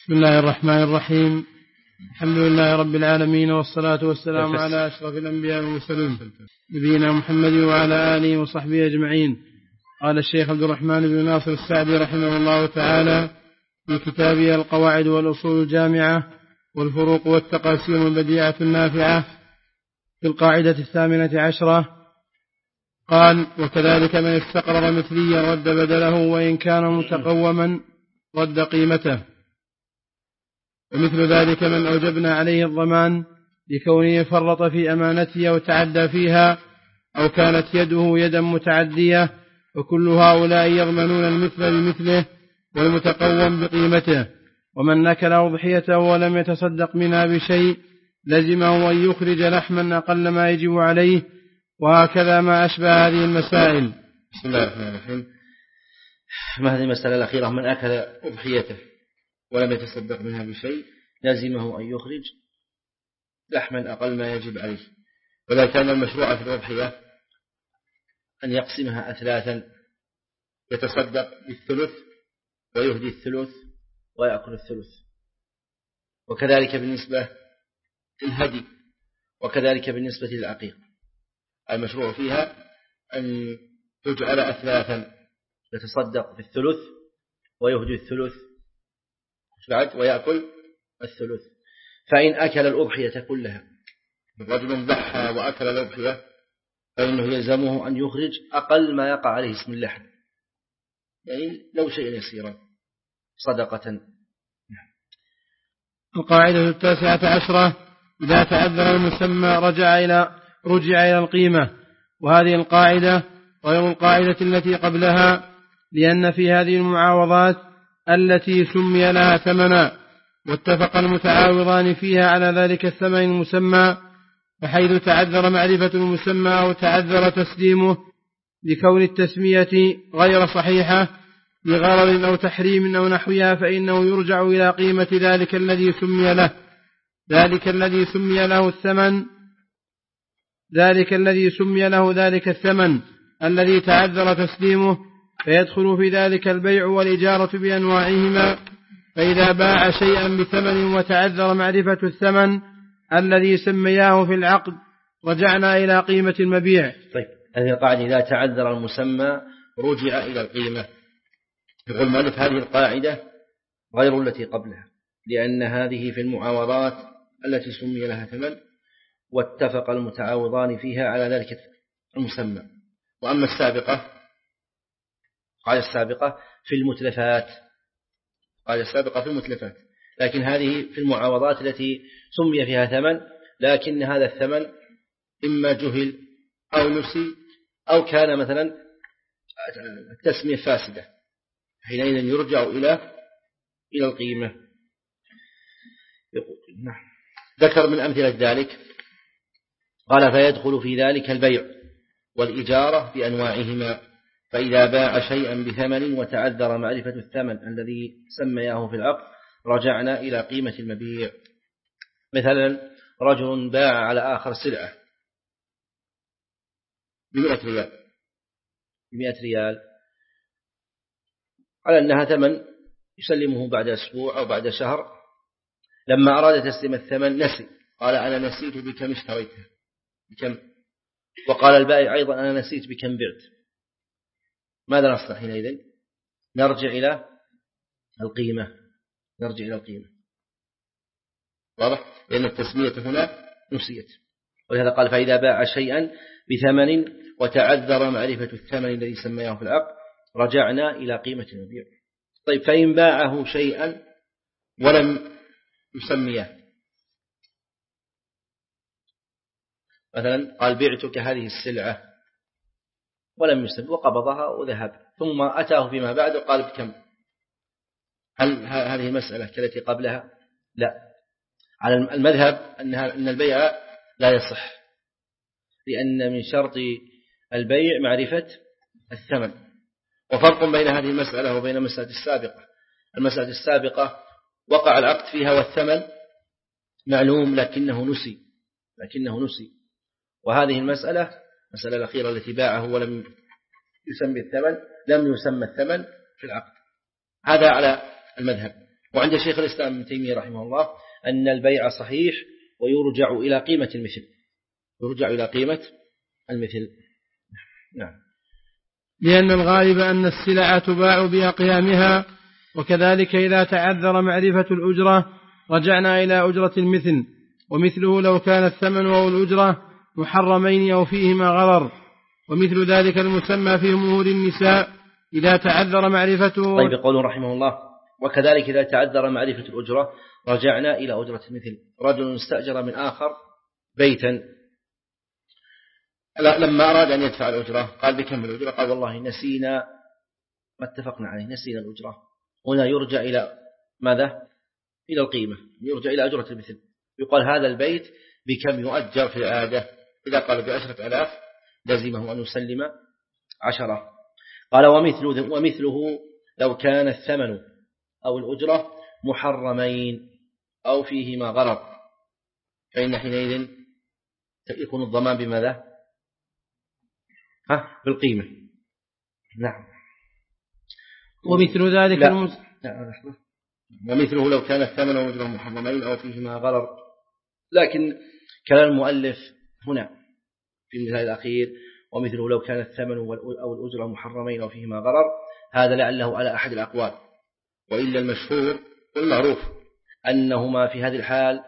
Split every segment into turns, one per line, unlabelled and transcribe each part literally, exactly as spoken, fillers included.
بسم الله الرحمن الرحيم. الحمد لله رب العالمين، والصلاة والسلام على أشرف الأنبياء والمرسلين نبينا محمد وعلى آله وصحبه أجمعين. قال الشيخ عبد الرحمن بن ناصر السعدي رحمه الله تعالى في كتابه القواعد والأصول الجامعة والفروق والتقاسيم البديعة النافعة في القاعدة الثامنة عشرة قال: وكذلك من استقرر مثليا رد بدله وإن كان متقوما رد قيمته، ومثل ذلك من أوجبنا عليه الضمان لكونه فرط في أمانته أو تعدى فيها أو كانت يده يدا متعدية، وكل هؤلاء يضمنون المثل بمثله والمتقوم بقيمته. ومن نكل أضحيته ولم يتصدق منها بشيء لزمه أن يخرج لحما أقل ما يجب عليه، وهكذا ما أشبه هذه المسائل.
بسم الله الرحمن الرحيم. ما هذه المسألة الأخيرة: من أكل أضحيته ولم يتصدق منها بشيء لازمه أن يخرج لحما أقل ما يجب عليه. ولا كان المشروع في الأضحية أن يقسمها أثلاثا، يتصدق بالثلث ويهدي الثلث ويأكل الثلث، وكذلك بالنسبة للهدي، وكذلك بالنسبة للعقيق. المشروع فيها أن تجعل أثلاثا، يتصدق بالثلث ويهدي الثلث بعد ويأكل الثلث. فإن أكل الأضحية كلها، رجل ضحى وأكل الأضحية، فإنه يلزمه أن يخرج أقل ما يقع عليه اسم اللحم، يعني لو شيء يسيرا صدقة.
القاعدة التاسعة عشرة: إذا تعذر المسمى رجع إلى رجع إلى القيمة. وهذه القاعدة غير القاعدة التي قبلها، لأن في هذه المعاوضات التي سمي لها ثمنا واتفق المتعاوضان فيها على ذلك الثمن المسمى، فحيث تعذر معرفة المسمى أو تعذر تسليمه لكون التسمية غير صحيحة لغرض أو تحريم أو نحوها، فإنه يرجع إلى قيمة ذلك الذي سمي له ذلك الذي سمي له الثمن ذلك الذي سمي له ذلك الثمن الذي تعذر تسليمه، فيدخل في ذلك البيع والإجارة بأنواعهما. فإذا باع شيئا بثمن وتعذر معرفة الثمن الذي سمياه في العقد رجعنا إلى قيمة المبيع.
طيب، هذه القاعدة إذا تعذر المسمى رجع إلى القيمة. يقول مالك هذه القاعدة غير التي قبلها، لأن هذه في المعاوضات التي سمي لها ثمن واتفق المتعاوضان فيها على ذلك المسمى. وأما السابقة، قاعدة السابقة في المتلفات، قاعدة السابقة في المتلفات، لكن هذه في المعاوضات التي سمي فيها ثمن، لكن هذا الثمن إما جهل أو نسي أو كان مثلا التسمية فاسدة، حينئذ يرجع إلى إلى القيمة. ذكر من أمثلة ذلك قال: فيدخل في ذلك البيع والإجارة بأنواعهما. فإذا باع شيئا بثمن وتعذر معرفة الثمن الذي سمياه في العقد رجعنا إلى قيمة المبيع. مثلا رجل باع على آخر سلعة بمئة ريال بمئة ريال على أنها ثمن يسلمه بعد أسبوع أو بعد شهر. لما أراد تسليم الثمن نسي، قال: أنا نسيت بكم اشتريتها، بكم. وقال البائع أيضا: أنا نسيت بكم بعت. ماذا نصنع حينئذ؟ نرجع إلى القيمة نرجع إلى القيمة واضح؟ لأن التسمية هنا نسيت. ولهذا قال: فإذا باع شيئا بثمن وتعذر معرفة الثمن الذي سمياه في العقد رجعنا إلى قيمة المبيع. طيب، فإن باعه شيئا ولم يسميه، مثلا قال: بعتك هذه السلعة ولم يسمي وقبضها وذهب، ثم أتاه فيما بعد وقال: بكم؟ هل هذه المسألة كالتي قبلها؟ لا. على المذهب أن البيع لا يصح، لأن من شرط البيع معرفة الثمن. وفرق بين هذه المسألة وبين المسألة السابقة: المسألة السابقة وقع العقد فيها والثمن معلوم لكنه نسي لكنه نسي وهذه المسألة المسألة الأخيرة التي باعه ولم يسمى الثمن، لم يسمى الثمن في العقد. هذا على المذهب. وعند شيخ الإسلام ابن تيمية رحمه الله أن البيع صحيح ويرجع إلى قيمة المثل، يرجع إلى قيمة المثل. نعم.
لأن الغالب أن السلع تباع بأقيامها، وكذلك إذا تعذر معرفة الأجرة رجعنا إلى أجرة المثل، ومثله لو كان الثمن أو الأجرة محرمين أو فيهما غرر، ومثل ذلك المسمى في أمور النساء إذا تعذر معرفته.
طيب يقول رحمه الله وكذلك إذا تعذر معرفة الأجرة رجعنا إلى أجرة المثل. رجل استأجر من آخر بيتا، لما أراد أن يدفع الأجرة قال بكم الأجرة؟ قال والله نسينا ما اتفقنا عليه، نسينا الأجرة. هنا يرجع إلى ماذا؟ إلى القيمة، يرجع إلى أجرة المثل. يقال هذا البيت بكم يؤجر في العادة؟ إذا قال بعشرة ألاف لزمه أن يسلم عشرة. قال ومثله, ومثله لو كان الثمن أو الأجرة محرمين أو فيهما غرر، فإن حينئذ يكون الضمان بماذا؟ ها بالقيمة. نعم.
ومثل ذلك المس...
ومثله لو كان الثمن أو الأجرة محرمين أو فيهما غرر. لكن كلام المؤلف هنا في المثال الأخير ومثله لو كان الثمن أو الأجرة محرمين أو فيهما غرر، هذا لعله على أحد الأقوال، وإلا المشهور والمعروف أنهما في هذه الحال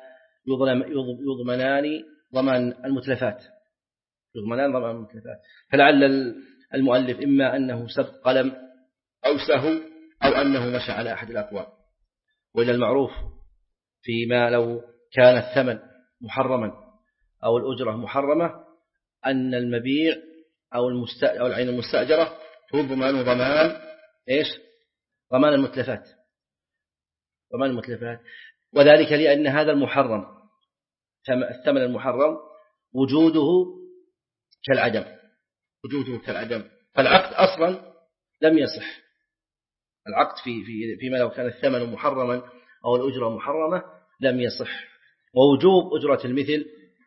يضمنان ضمان المتلفات، يضمنان ضمان المتلفات. فلعل المؤلف إما أنه سبق قلم أو سهو أو أنه مشى على أحد الأقوال، وإلا المعروف فيما لو كان الثمن محرما أو الأجرة محرمة أن المبيع أو المستأجر أو العين المستأجرة تضمن ضمان إيش؟ ضمان المتلفات، ضمان المتلفات. وذلك لأن هذا المحرم الثمن المحرم وجوده كالعدم، وجوده كالعدم، فالعقد أصلا لم يصح. العقد في في فيما لو كان الثمن محرما أو الأجرة محرمة لم يصح. ووجوب أجرة المثل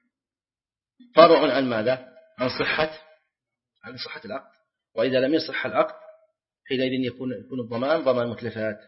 فرع عن ماذا؟ عن صحة عن صحة العقد. وإذا لم يصح العقد حينئذ يكون يكون الضمان ضمان متلفات.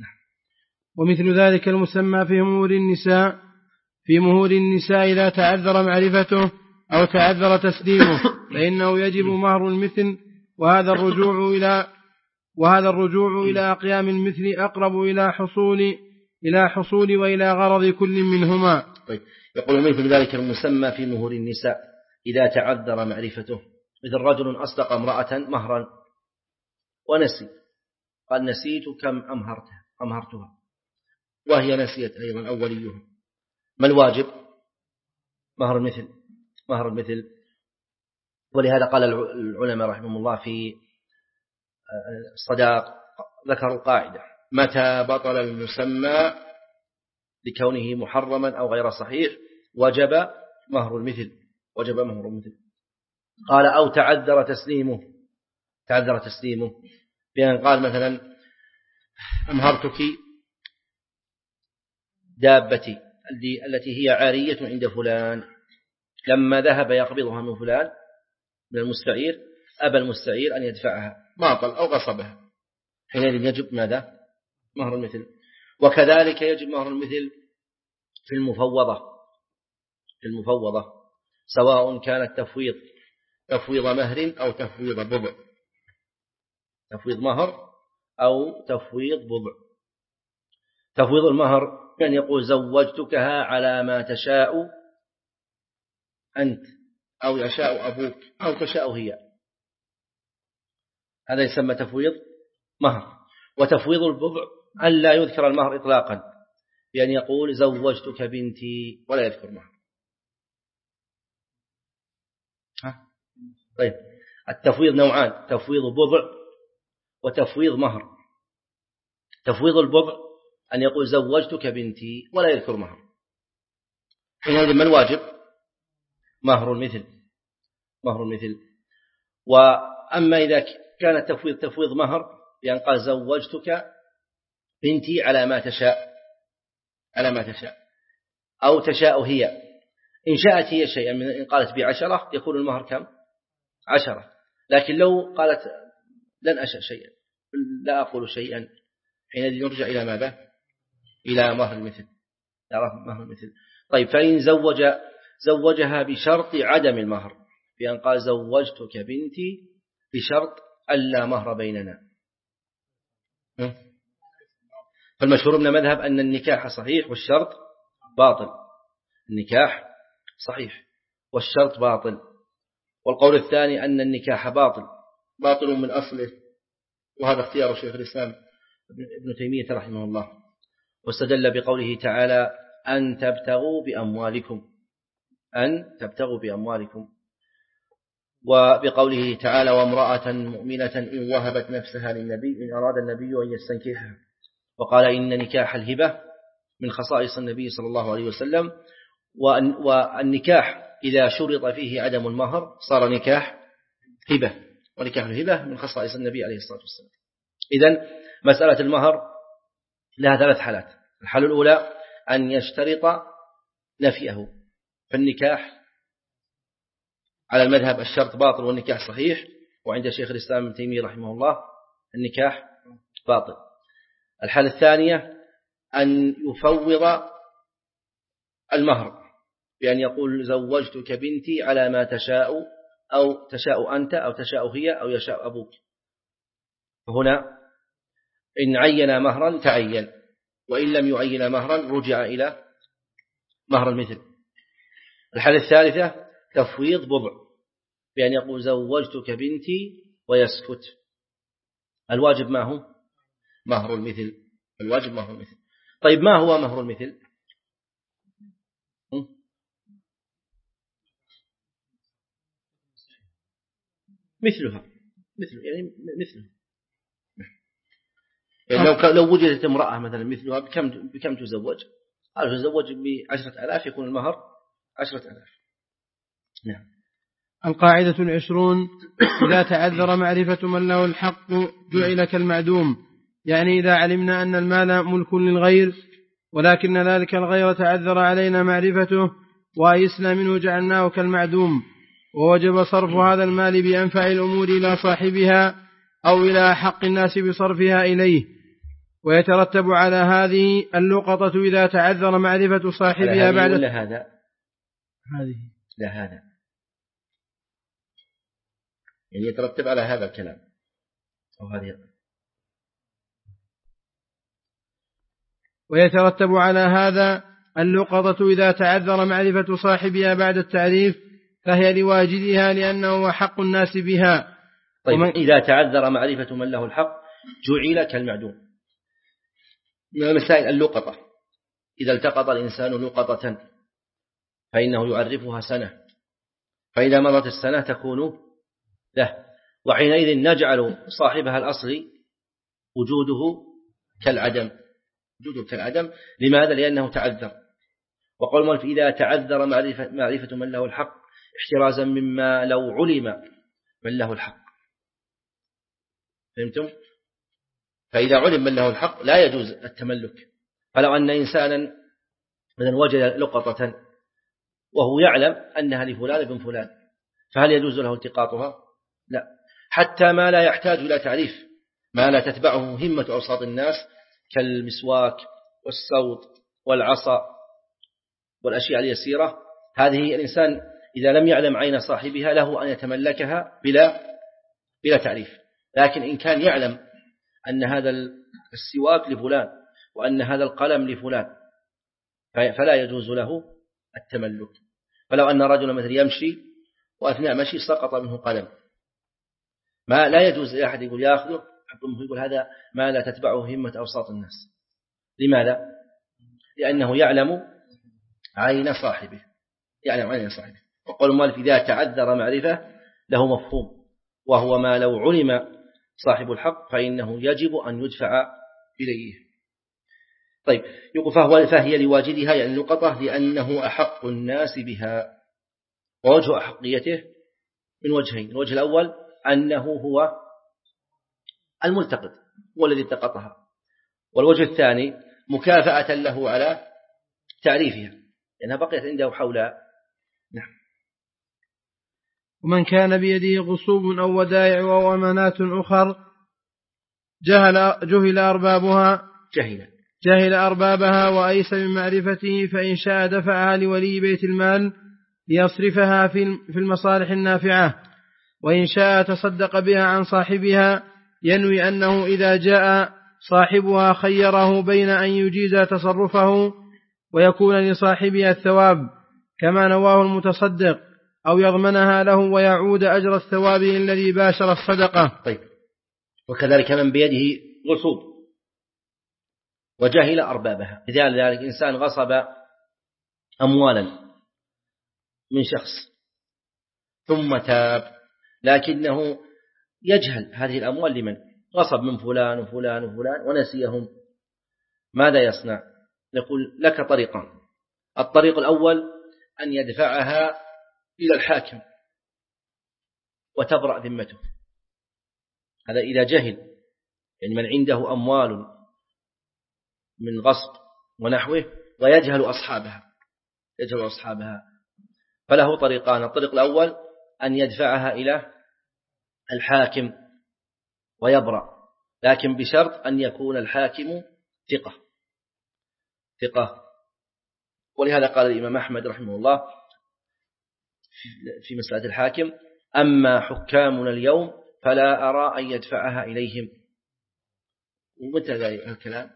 ومثل ذلك المسمى في مهور النساء في مهور النساء إذا تعذر معرفته أو تعذر تسليمه فإنه يجب مهر المثل، وهذا الرجوع إلى وهذا الرجوع إلى أقيام المثل أقرب إلى حصول إلى حصول وإلى غرض كل منهما.
طيب. يقول مثل ذلك المسمى في مهور النساء إذا تعذر معرفته، مثل رجل أصدق امرأة مهرا ونسي، قال نسيت كم أمهرتها أمهرتها وهي نسيت أيضا أوليها، ما الواجب؟ مهر المثل، مهر المثل. ولهذا قال العلماء رحمهم الله في الصداق ذكروا قاعدة: متى بطل المسمى لكونه محرما أو غير صحيح وجب مهر المثل، وجب مهر المثل. قال أو تعذر تسليمه، تعذر تسليمه بأن قال مثلا أمهرتك دابتي التي هي عارية عند فلان، لما ذهب يقبضها من فلان من المستعير أبى المستعير أن يدفعها، معطل أو غصبها، حينئذ يجب ماذا؟ مهر المثل. وكذلك يجب مهر المثل في المفوضة، في المفوضة سواء كانت تفويض تفويض مهر أو تفويض بضع، تفويض مهر أو تفويض بضع. تفويض المهر كان يقول زوجتكها على ما تشاء أنت أو يشاء أبوك أو تشاء هي، هذا يسمى تفويض مهر. وتفويض البضع أن لا يذكر المهر إطلاقا، بأن يقول زوجتك بنتي ولا يذكر مهر. طيب، التفويض نوعان: تفويض بضع وتفويض مهر. تفويض البضع أن يقول زوجتك بنتي ولا يذكر مهر، حينئذ ما الواجب؟ مهر المثل، مهر المثل. وأما إذا كان التفويض تفويض مهر بأن قال زوجتك بنتي على ما تشاء، على ما تشاء أو تشاء هي، إن شاءت هي شيئا، إن قالت بعشرة يكون المهر كم؟ عشرة. لكن لو قالت لن أشاء شيئا، لا أقول شيئا، حينئذ نرجع إلى ماذا؟ إلى مهر المثل، مهر المثل. طيب فإن زوج زوجها بشرط عدم المهر، بأن قال زوجتك بنتي بشرط ألا مهر بيننا، فالمشهور من المذهب أن النكاح صحيح والشرط باطل، النكاح صحيح والشرط باطل. والقول الثاني أن النكاح باطل باطل من أصله، وهذا اختيار شيخ الإسلام ابن تيمية رحمه الله، واستدل بقوله تعالى أن تبتغوا بأموالكم، أن تبتغوا بأموالكم، وبقوله تعالى وامرأة مؤمنة إن وهبت نفسها للنبي إن أراد النبي أن يستنكحها، وقال إن نكاح الهبة من خصائص النبي صلى الله عليه وسلم، والنكاح إذا شرط فيه عدم المهر صار نكاح هبة، ونكاح الهبة من خصائص النبي عليه الصلاة والسلام. إذن مسألة المهر لها ثلاث حالات. الحالة الأولى أن يشترط نفيه، فالنكاح على المذهب الشرط باطل والنكاح صحيح، وعند شيخ الإسلام ابن تيمية رحمه الله النكاح باطل. الحالة الثانية أن يفوض المهر بأن يقول زوجتك بنتي على ما تشاء، أو تشاء أنت أو تشاء هي أو يشاء أبوك، فهنا إن عين مهرا تعين، وإن لم يعين مهرا رجع إلى مهر المثل. الحالة الثالثة تفويض بضع بأن يقول زوجتك بنتي ويسكت. الواجب ما هو؟ مهر المثل، الواجب مهر المثل. طيب ما هو مهر المثل؟ مثلها، مثل يعني مثلها، يعني لو لو وجدت امرأة مثلا مثلها بكم بكم تزوج؟ قال تزوج بعشرة آلاف يكون المهر عشرة آلاف. نعم.
القاعدة العشرون إذا تعذر معرفة من له الحق جعل كالمعدوم، يعني إذا علمنا أن المال ملك للغير ولكن ذلك الغير تعذر علينا معرفته وأيسنا منه جعلناه كالمعدوم، ووجب صرف هذا المال بأنفع الأمور إلى صاحبها أو إلى حق الناس بصرفها إليه. ويترتب على هذه اللقطة إذا تعذر معرفة صاحبها بعد
ولا هذا
هذه
لا هذا يعني يترتب على هذا الكلام أو هذه.
ويترتب على هذا اللقطة إذا تعذر معرفة صاحبها بعد التعريف فهي لواجدها لأنه هو حق الناس بها.
طيب إذا تعذر معرفة من له الحق جعل كالمعدوم. من المسائل اللقطة، إذا التقط الإنسان لقطة فإنه يعرفها سنة، فإذا مرت السنة تكون له، وحينئذ نجعل صاحبها الأصلي وجوده كالعدم، وجوده كالعدم. لماذا؟ لأنه تعذر. وقول المؤلف إذا تعذر معرفة, معرفة من له الحق احترازا مما لو علم من له الحق. فهمتم؟ فإذا علم من له الحق لا يجوز التملك. فلو أن إنسانا مثلا وجد لقطة وهو يعلم أنها لفلان بن فلان، فهل يجوز له التقاطها؟ لا، حتى ما لا يحتاج إلى تعريف، ما لا تتبعه همة أوساط الناس كالمسواك والصوت والعصا والأشياء اليسيرة، هذه الإنسان إذا لم يعلم عين صاحبها له أن يتملكها بلا بلا تعريف. لكن إن كان يعلم أن هذا السواك لفلان وأن هذا القلم لفلان فلا يجوز له التملك. فلو أن رجلا مثل يمشي وأثناء مشي سقط منه قلم، ما لا يجوز لأحد يقول يأخذه، يقول هذا ما لا تتبعه همة أوساط الناس. لماذا؟ لأنه يعلم عين صاحبه، يعلم عين صاحبه. وقال المؤلف إذا تعذر معرفة له مفهوم، وهو ما لو علم صاحب الحق فإنه يجب أن يدفع إليه. طيب يقول فهو فهي لواجدها يعني اللقطة لأنه أحق الناس بها. ووجه أحقيته من وجهين: الوجه الأول أنه هو الملتقط هو الذي التقطها، والوجه الثاني مكافأة له على تعريفها لأنها بقيت عنده حولها. نعم.
ومن كان بيده غصوب أو ودائع أو أمانات أخر جهل, جهل أربابها
جهل
جهل أربابها وأيس من معرفته، فإن شاء دفعها لولي بيت المال ليصرفها في المصالح النافعة، وإن شاء تصدق بها عن صاحبها، ينوي أنه إذا جاء صاحبها خيره بين أن يجيز تصرفه ويكون لصاحبها الثواب كما نواه المتصدق، أو يضمنها له ويعود أجر الثواب الذي باشر الصدقة.
طيب. وكذلك من بيده غصوب وجهل أربابها، مثال ذلك إنسان غصب أموالا من شخص ثم تاب، لكنه يجهل هذه الأموال لمن غصب، من فلان وفلان وفلان ونسيهم، ماذا يصنع؟ نقول لك طريقان. الطريق الأول أن يدفعها إلى الحاكم وتبرأ ذمته، هذا إذا جهل، يعني من عنده أموال من غصب ونحوه ويجهل أصحابها يجهل أصحابها فله طريقان. الطريق الأول أن يدفعها إلى الحاكم ويبرأ، لكن بشرط أن يكون الحاكم ثقة ثقة ولهذا قال الإمام أحمد رحمه الله في مسألة الحاكم: أما حكامنا اليوم فلا أرى أن يدفعها إليهم. ومتى ذلك الكلام؟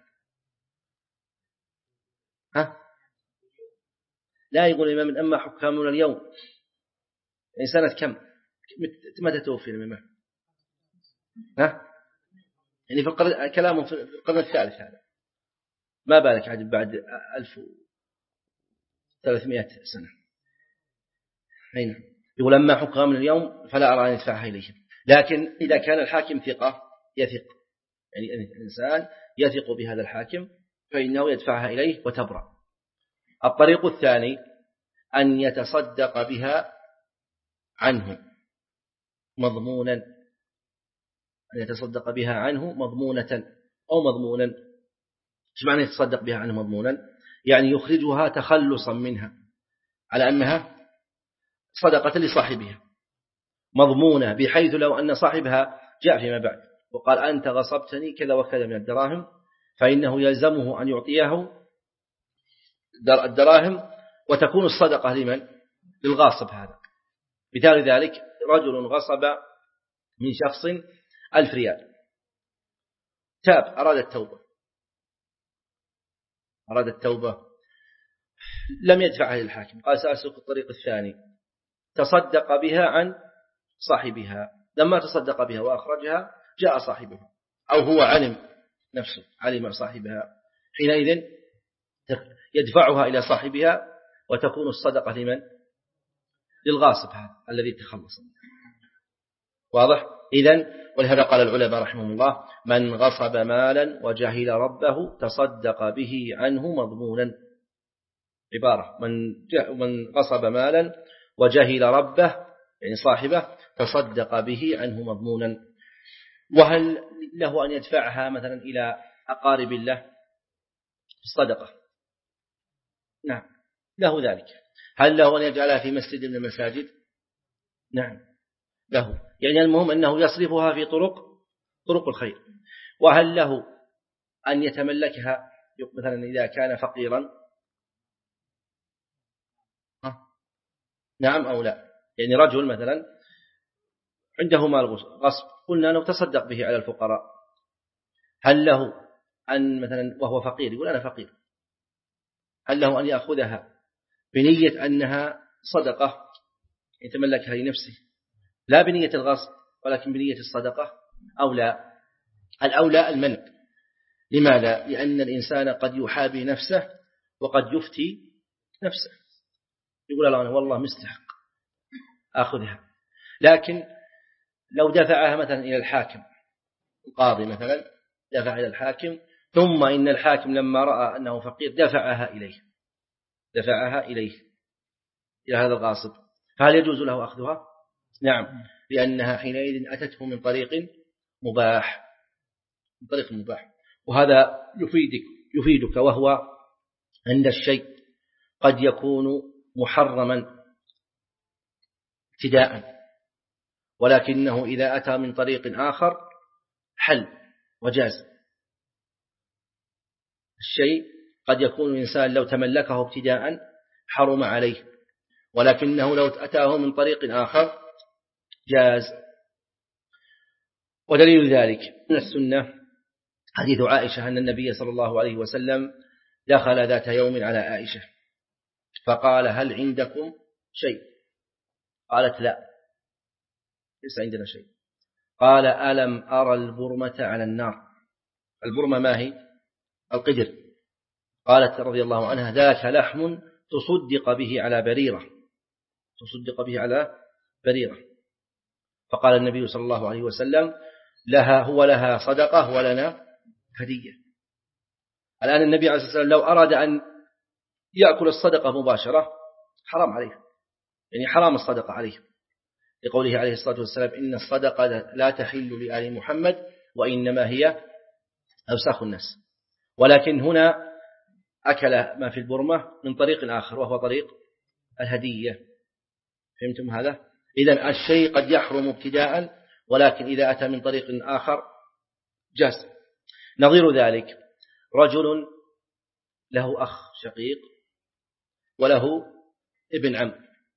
ها؟ لا، يقول الإمام أما حكامنا اليوم، يعني سنة كم؟ متى توفي الإمام أحمد؟ ها؟ يعني في القرن، كلامه في القرن الثالث هذا، ما بالك عاد بعد ألف وثلاثمائة سنة. أين يقول أما حكامنا اليوم فلا أرى أن يدفعها إليهم، لكن إذا كان الحاكم ثقة يثق، يعني الإنسان يثق بهذا الحاكم فإنه يدفعها إليه وتبرأ. الطريق الثاني أن يتصدق بها عنه مضمونا، أن يتصدق بها عنه مضمونة أو مضمونا. إيش معنى يتصدق بها عنه مضمونا؟ يعني يخرجها تخلصا منها على أنها صدقة لصاحبها، مضمونة بحيث لو أن صاحبها جاء فيما بعد وقال أنت غصبتني كذا وكذا من الدراهم، فإنه يلزمه أن يعطيه الدراهم وتكون الصدقة لمن؟ للغاصب هذا. مثال ذلك رجل غصب من شخص ألف ريال، تاب، أراد التوبة أراد التوبة لم يدفعها للحاكم، قال سأسلك الطريق الثاني، تصدق بها عن صاحبها. لما تصدق بها وأخرجها جاء صاحبها، أو هو علم نفسه علم صاحبها، حينئذ يدفعها إلى صاحبها وتكون الصدقة لمن؟ للغاصب هذا الذي تخلص. واضح؟ إذن ولهذا قال العلماء رحمهم الله: من غصب مالا وجهل ربه تصدق به عنه مضمونا. عبارة: من من غصب مالا وجهل ربه، يعني صاحبه، تصدق به عنه مضمونا. وهل له أن يدفعها مثلا إلى أقارب الله الصدقة؟ نعم، له ذلك. هل له أن يجعلها في مسجد من المساجد؟ نعم له، يعني المهم أنه يصرفها في طرق طرق الخير. وهل له أن يتملكها مثلا إذا كان فقيرا؟ نعم أو لا؟ يعني رجل مثلا عنده مال غصب، قلنا أنه تصدق به على الفقراء، هل له أن مثلا وهو فقير يقول أنا فقير، هل له أن يأخذها بنية أنها صدقة يتملكها لنفسه لا بنية الغصب ولكن بنية الصدقة أو لا؟ الأولى المنع. لماذا؟ لأن الإنسان قد يحابي نفسه وقد يفتي نفسه، يقول الله أنا والله مستحق أخذها. لكن لو دفعها مثلا إلى الحاكم، القاضي مثلا دفع إلى الحاكم، ثم إن الحاكم لما رأى أنه فقير دفعها إليه دفعها إليه إلى هذا الغاصب، فهل يجوز له أخذها؟ نعم، لأنها حينئذ أتته من طريق مباح من طريق مباح. وهذا يفيدك يفيدك وهو عند الشيء قد يكون محرما ابتداء، ولكنه إذا أتى من طريق آخر حل وجاز. الشيء قد يكون الإنسان لو تملكه ابتداء حرم عليه، ولكنه لو أتاه من طريق آخر جاز. ودليل ذلك من السنة حديث عائشة أن النبي صلى الله عليه وسلم دخل ذات يوم على عائشة فقال: هل عندكم شيء؟ قالت: لا، ليس عندنا شيء. قال: ألم أرى البرمة على النار؟ البرمة ما هي؟ القدر. قالت رضي الله عنها: ذاك لحم تصدق به على بريرة، تصدق به على بريرة. فقال النبي صلى الله عليه وسلم: لها هو لها صدقة ولنا هدية. الآن النبي عليه الصلاة والسلام لو أراد أن يأكل الصدقة مباشرة حرام عليه، يعني حرام الصدقة عليه، لقوله عليه الصلاة والسلام: إن الصدقة لا تحل لآل محمد وإنما هي أوساخ الناس. ولكن هنا أكل ما في البرمة من طريق آخر وهو طريق الهدية. فهمتم هذا؟ إذن الشيء قد يحرم ابتداء، ولكن إذا أتى من طريق آخر جاز. نظير ذلك رجل له أخ شقيق وله ابن عم،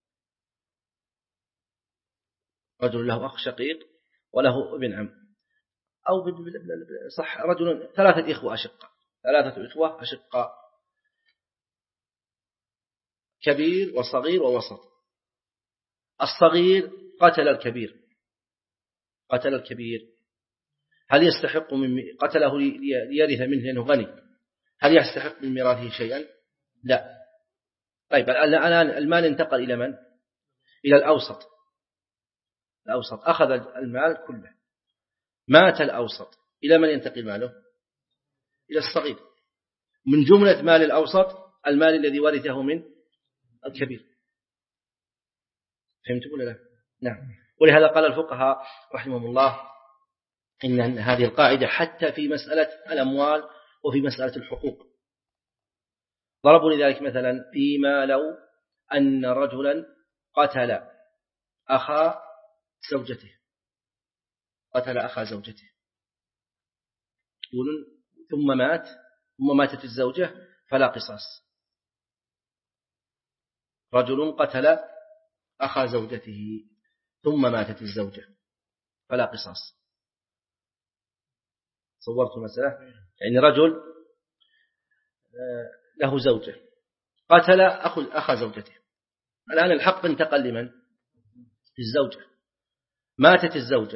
رجل له أخ شقيق وله ابن عم، أو صح رجل ثلاثة إخوة أشقاء، ثلاثة إخوة أشقاء، كبير وصغير ووسط. الصغير قتل الكبير، قتل الكبير، هل يستحق من قتله ليرث منه لأنه غني؟ هل يستحق من ميراثه شيئا؟ لا. طيب الآن المال انتقل إلى من؟ إلى الأوسط. الأوسط أخذ المال كله، مات الأوسط، إلى من ينتقل ماله؟ إلى الصغير. من جملة مال الأوسط المال الذي ورثه من الكبير. فهمتم ولا لا؟ نعم. ولهذا قال الفقهاء رحمهم الله إن هذه القاعدة حتى في مسألة الأموال وفي مسألة الحقوق. ضربوا لذلك مثلا فيما لو أن رجلا قتل أخا زوجته، قتل أخا زوجته يقولون ثم مات ثم ماتت الزوجة فلا قصاص. رجل قتل أخا زوجته ثم ماتت الزوجة فلا قصاص. صورت المسألة؟ يعني رجل له زوجة قتل أخو أخا زوجته، الآن الحق انتقل لمن؟ الزوجة. ماتت الزوجة،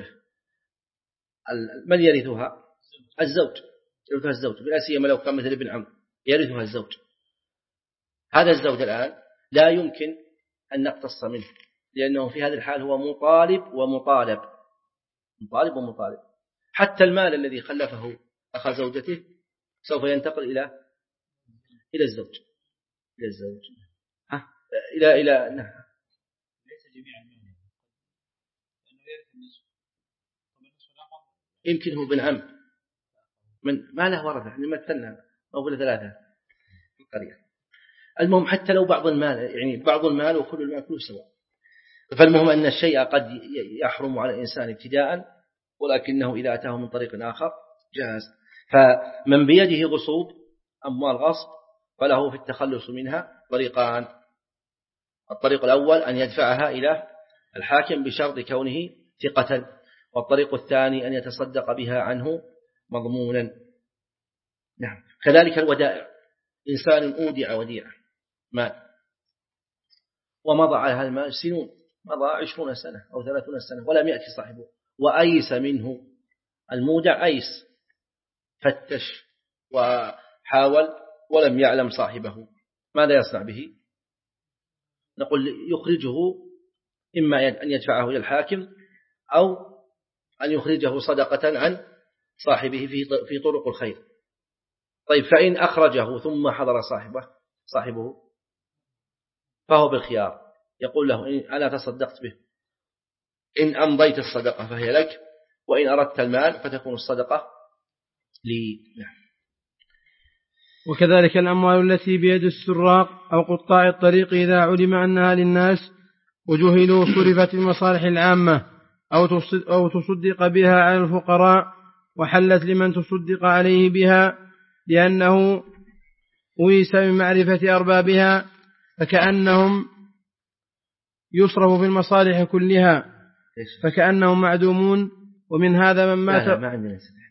من يرثها؟ الزوج، يرثها الزوج، بلا سيما لو كان مثل ابن عم يرثها الزوج. هذا الزوج الآن لا يمكن أن نقتص منه، لأنه في هذه الحال هو مطالب ومطالب، مطالب ومطالب. حتى المال الذي خلفه أخا زوجته سوف ينتقل إلى إلى الزوج، إلى الزوج ها إلى إلى نعم.
ليس جميع المال، لأنه يرث النصف،
يمكن هو ابن عم من ما له ورثة، يعني مثلنا أو بلا ثلاثة في القرية. المهم حتى لو بعض المال، يعني بعض المال وكل المال كله سواء. فالمهم أن الشيء قد يحرم على الإنسان ابتداء، ولكنه إذا أتاه من طريق آخر جاز. فمن بيده غصوب أموال غصب فله في التخلص منها طريقان. الطريق الأول أن يدفعها إلى الحاكم بشرط كونه ثقة، والطريق الثاني أن يتصدق بها عنه مضمونا. نعم. كذلك الودائع، إنسان أودع وديعة مال ومضى على هذا المال سنون، مضى عشرون سنة أو ثلاثون سنة ولم يأتي صاحبه، وأيس منه المودع، أيس فتش وحاول ولم يعلم صاحبه، ماذا يصنع به؟ نقول يخرجه، إما أن يدفعه إلى الحاكم أو أن يخرجه صدقة عن صاحبه في طرق الخير. طيب فإن أخرجه ثم حضر صاحبه صاحبه فهو بالخيار، يقول له إن أنا تصدقت به، إن أمضيت الصدقة فهي لك، وإن أردت المال فتكون الصدقة لي.
وكذلك الأموال التي بيد السراق أو قطاع الطريق إذا علم أنها للناس وجهلوا صرفت المصالح العامة أو تصدق بها على الفقراء وحلت لمن تصدق عليه بها، لأنه أويس من معرفة أربابها فكأنهم يصرف في المصالح كلها فكأنهم معدومون. ومن هذا من مات.
لا, لا ما عندنا سبحان.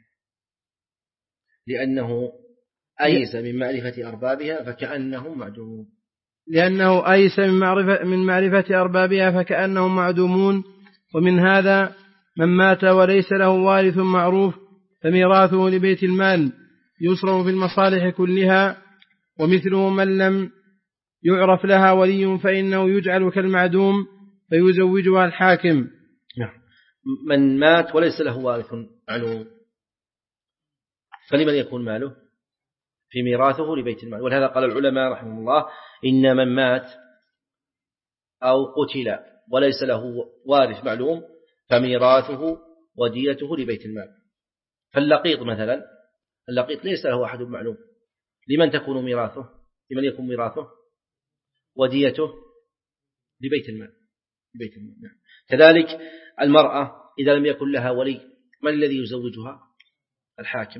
لأنه أيس من معرفة أربابها فكأنهم معدومون.
لأنه أيس من معرفة, من معرفة أربابها فكأنهم معدومون. ومن هذا من مات وليس له وارث معروف فميراثه لبيت المال يصرف في المصالح كلها. ومثله من لم يعرف لها ولي فإنه يجعل كالمعدوم فيزوجها الحاكم.
من مات وليس له وارث معلوم فلمن يكون ماله؟ في ميراثه لبيت المال. ولهذا قال العلماء رحمه الله إن من مات أو قتل وليس له وارث معلوم فميراثه وديته لبيت المال. فاللقيط مثلا، اللقيط ليس له أحد معلوم، لمن تكون ميراثه؟ لمن يكون ميراثه؟ وديته لبيت المال. لبيت المال. نعم. كذلك المرأة إذا لم يكن لها ولي من الذي يزوجها؟ الحاكم.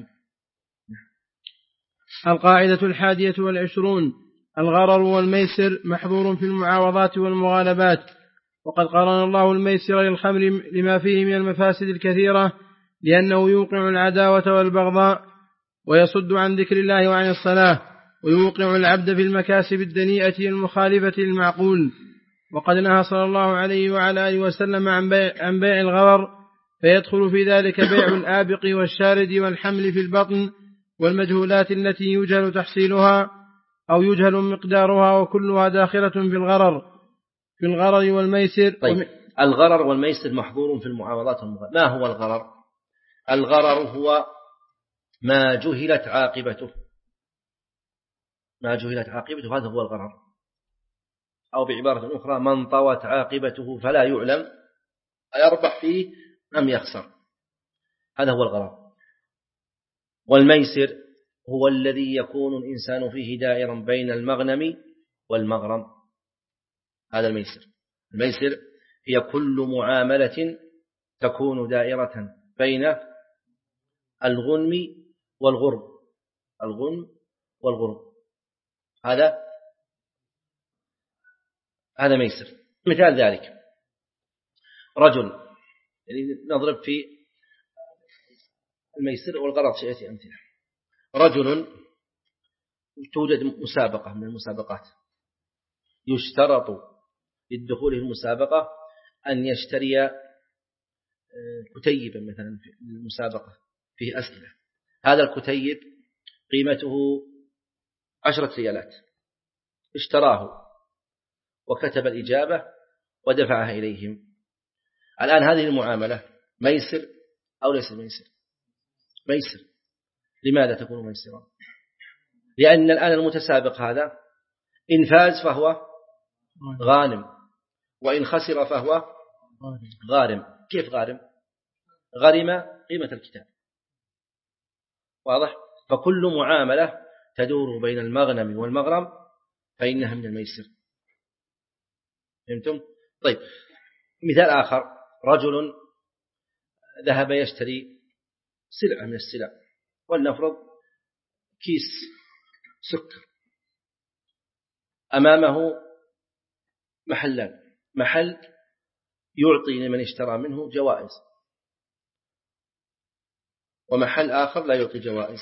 القاعدة الحادية والعشرون: الغرر والميسر محظور في المعاوضات والمغالبات. وقد قرن الله الميسر للخمر لما فيه من المفاسد الكثيرة لأنه يوقع العداوة والبغضاء ويصد عن ذكر الله وعن الصلاة ويوقع العبد في المكاسب الدنيئة المخالفة للمعقول. وقد نهى صلى الله عليه وعلى آله وسلم عن بيع, عن بيع الغرر فيدخل في ذلك بيع الآبق والشارد والحمل في البطن والمجهولات التي يجهل تحصيلها أو يجهل مقدارها وكلها داخلة في الغرر في الغرر والميسر.
طيب. الغرر والميسر محظور في المعاوضات والمغالبات. ما هو الغرر؟ الغرر هو ما جهلت عاقبته ما جهلت عاقبته هذا هو الغرر. أو بعبارة أخرى من طوت عاقبته فلا يعلم أيربح فيه أم يخسر، هذا هو الغرر. والميسر هو الذي يكون الإنسان فيه دائرا بين المغنم والمغرم، هذا الميسر. الميسر هي كل معاملة تكون دائرة بين الغنم والغرب الغنم والغرب هذا هذا ميسر. مثال ذلك رجل، يعني نضرب في الميسر والغرض سيأتي أمثلة. رجل توجد مسابقة من المسابقات، يشترط للدخول في المسابقة أن يشتري كتيبا مثلا في المسابقة فيه أسئلة، هذا الكتيب قيمته عشرة ريالات، اشتراه وكتب الإجابة ودفعها إليهم. الآن هذه المعاملة ميسر أو ليس ميسر؟ ميسر. لماذا تكون ميسرا؟ لأن الآن المتسابق هذا إن فاز فهو غانم وإن خسر فهو غارم. كيف غارم؟ غرم قيمة الكتاب، واضح؟ فكل معاملة تدور بين المغنم والمغرم فإنها من الميسر. فهمتم؟ طيب، مثال آخر: رجل ذهب يشتري سلعة من السلع، ولنفرض كيس سكر، أمامه محلان، محل يعطي لمن اشترى منه جوائز ومحل آخر لا يعطي جوائز.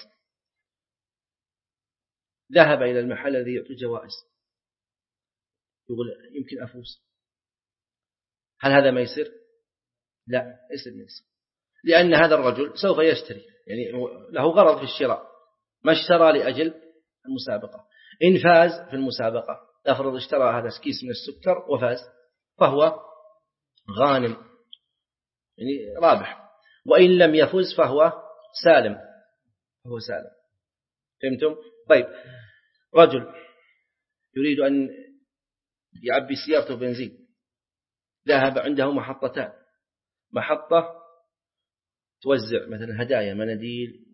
ذهب إلى المحل الذي يعطي جوائز، يقول يمكن أفوز. هل هذا ميسر؟ لا، ليس ميسر، لأن هذا الرجل سوف يشتري، يعني له غرض في الشراء، ما اشترى لأجل المسابقة. إن فاز في المسابقة، أفرض اشترى هذا كيس من السكر وفاز، فهو غانم، يعني رابح. وإن لم يفز فهو سالم، فهو سالم. فهمتم؟ طيب، رجل يريد أن يعبي سيارته بنزين، ذهب عنده محطتان، محطة توزع مثلا هدايا مناديل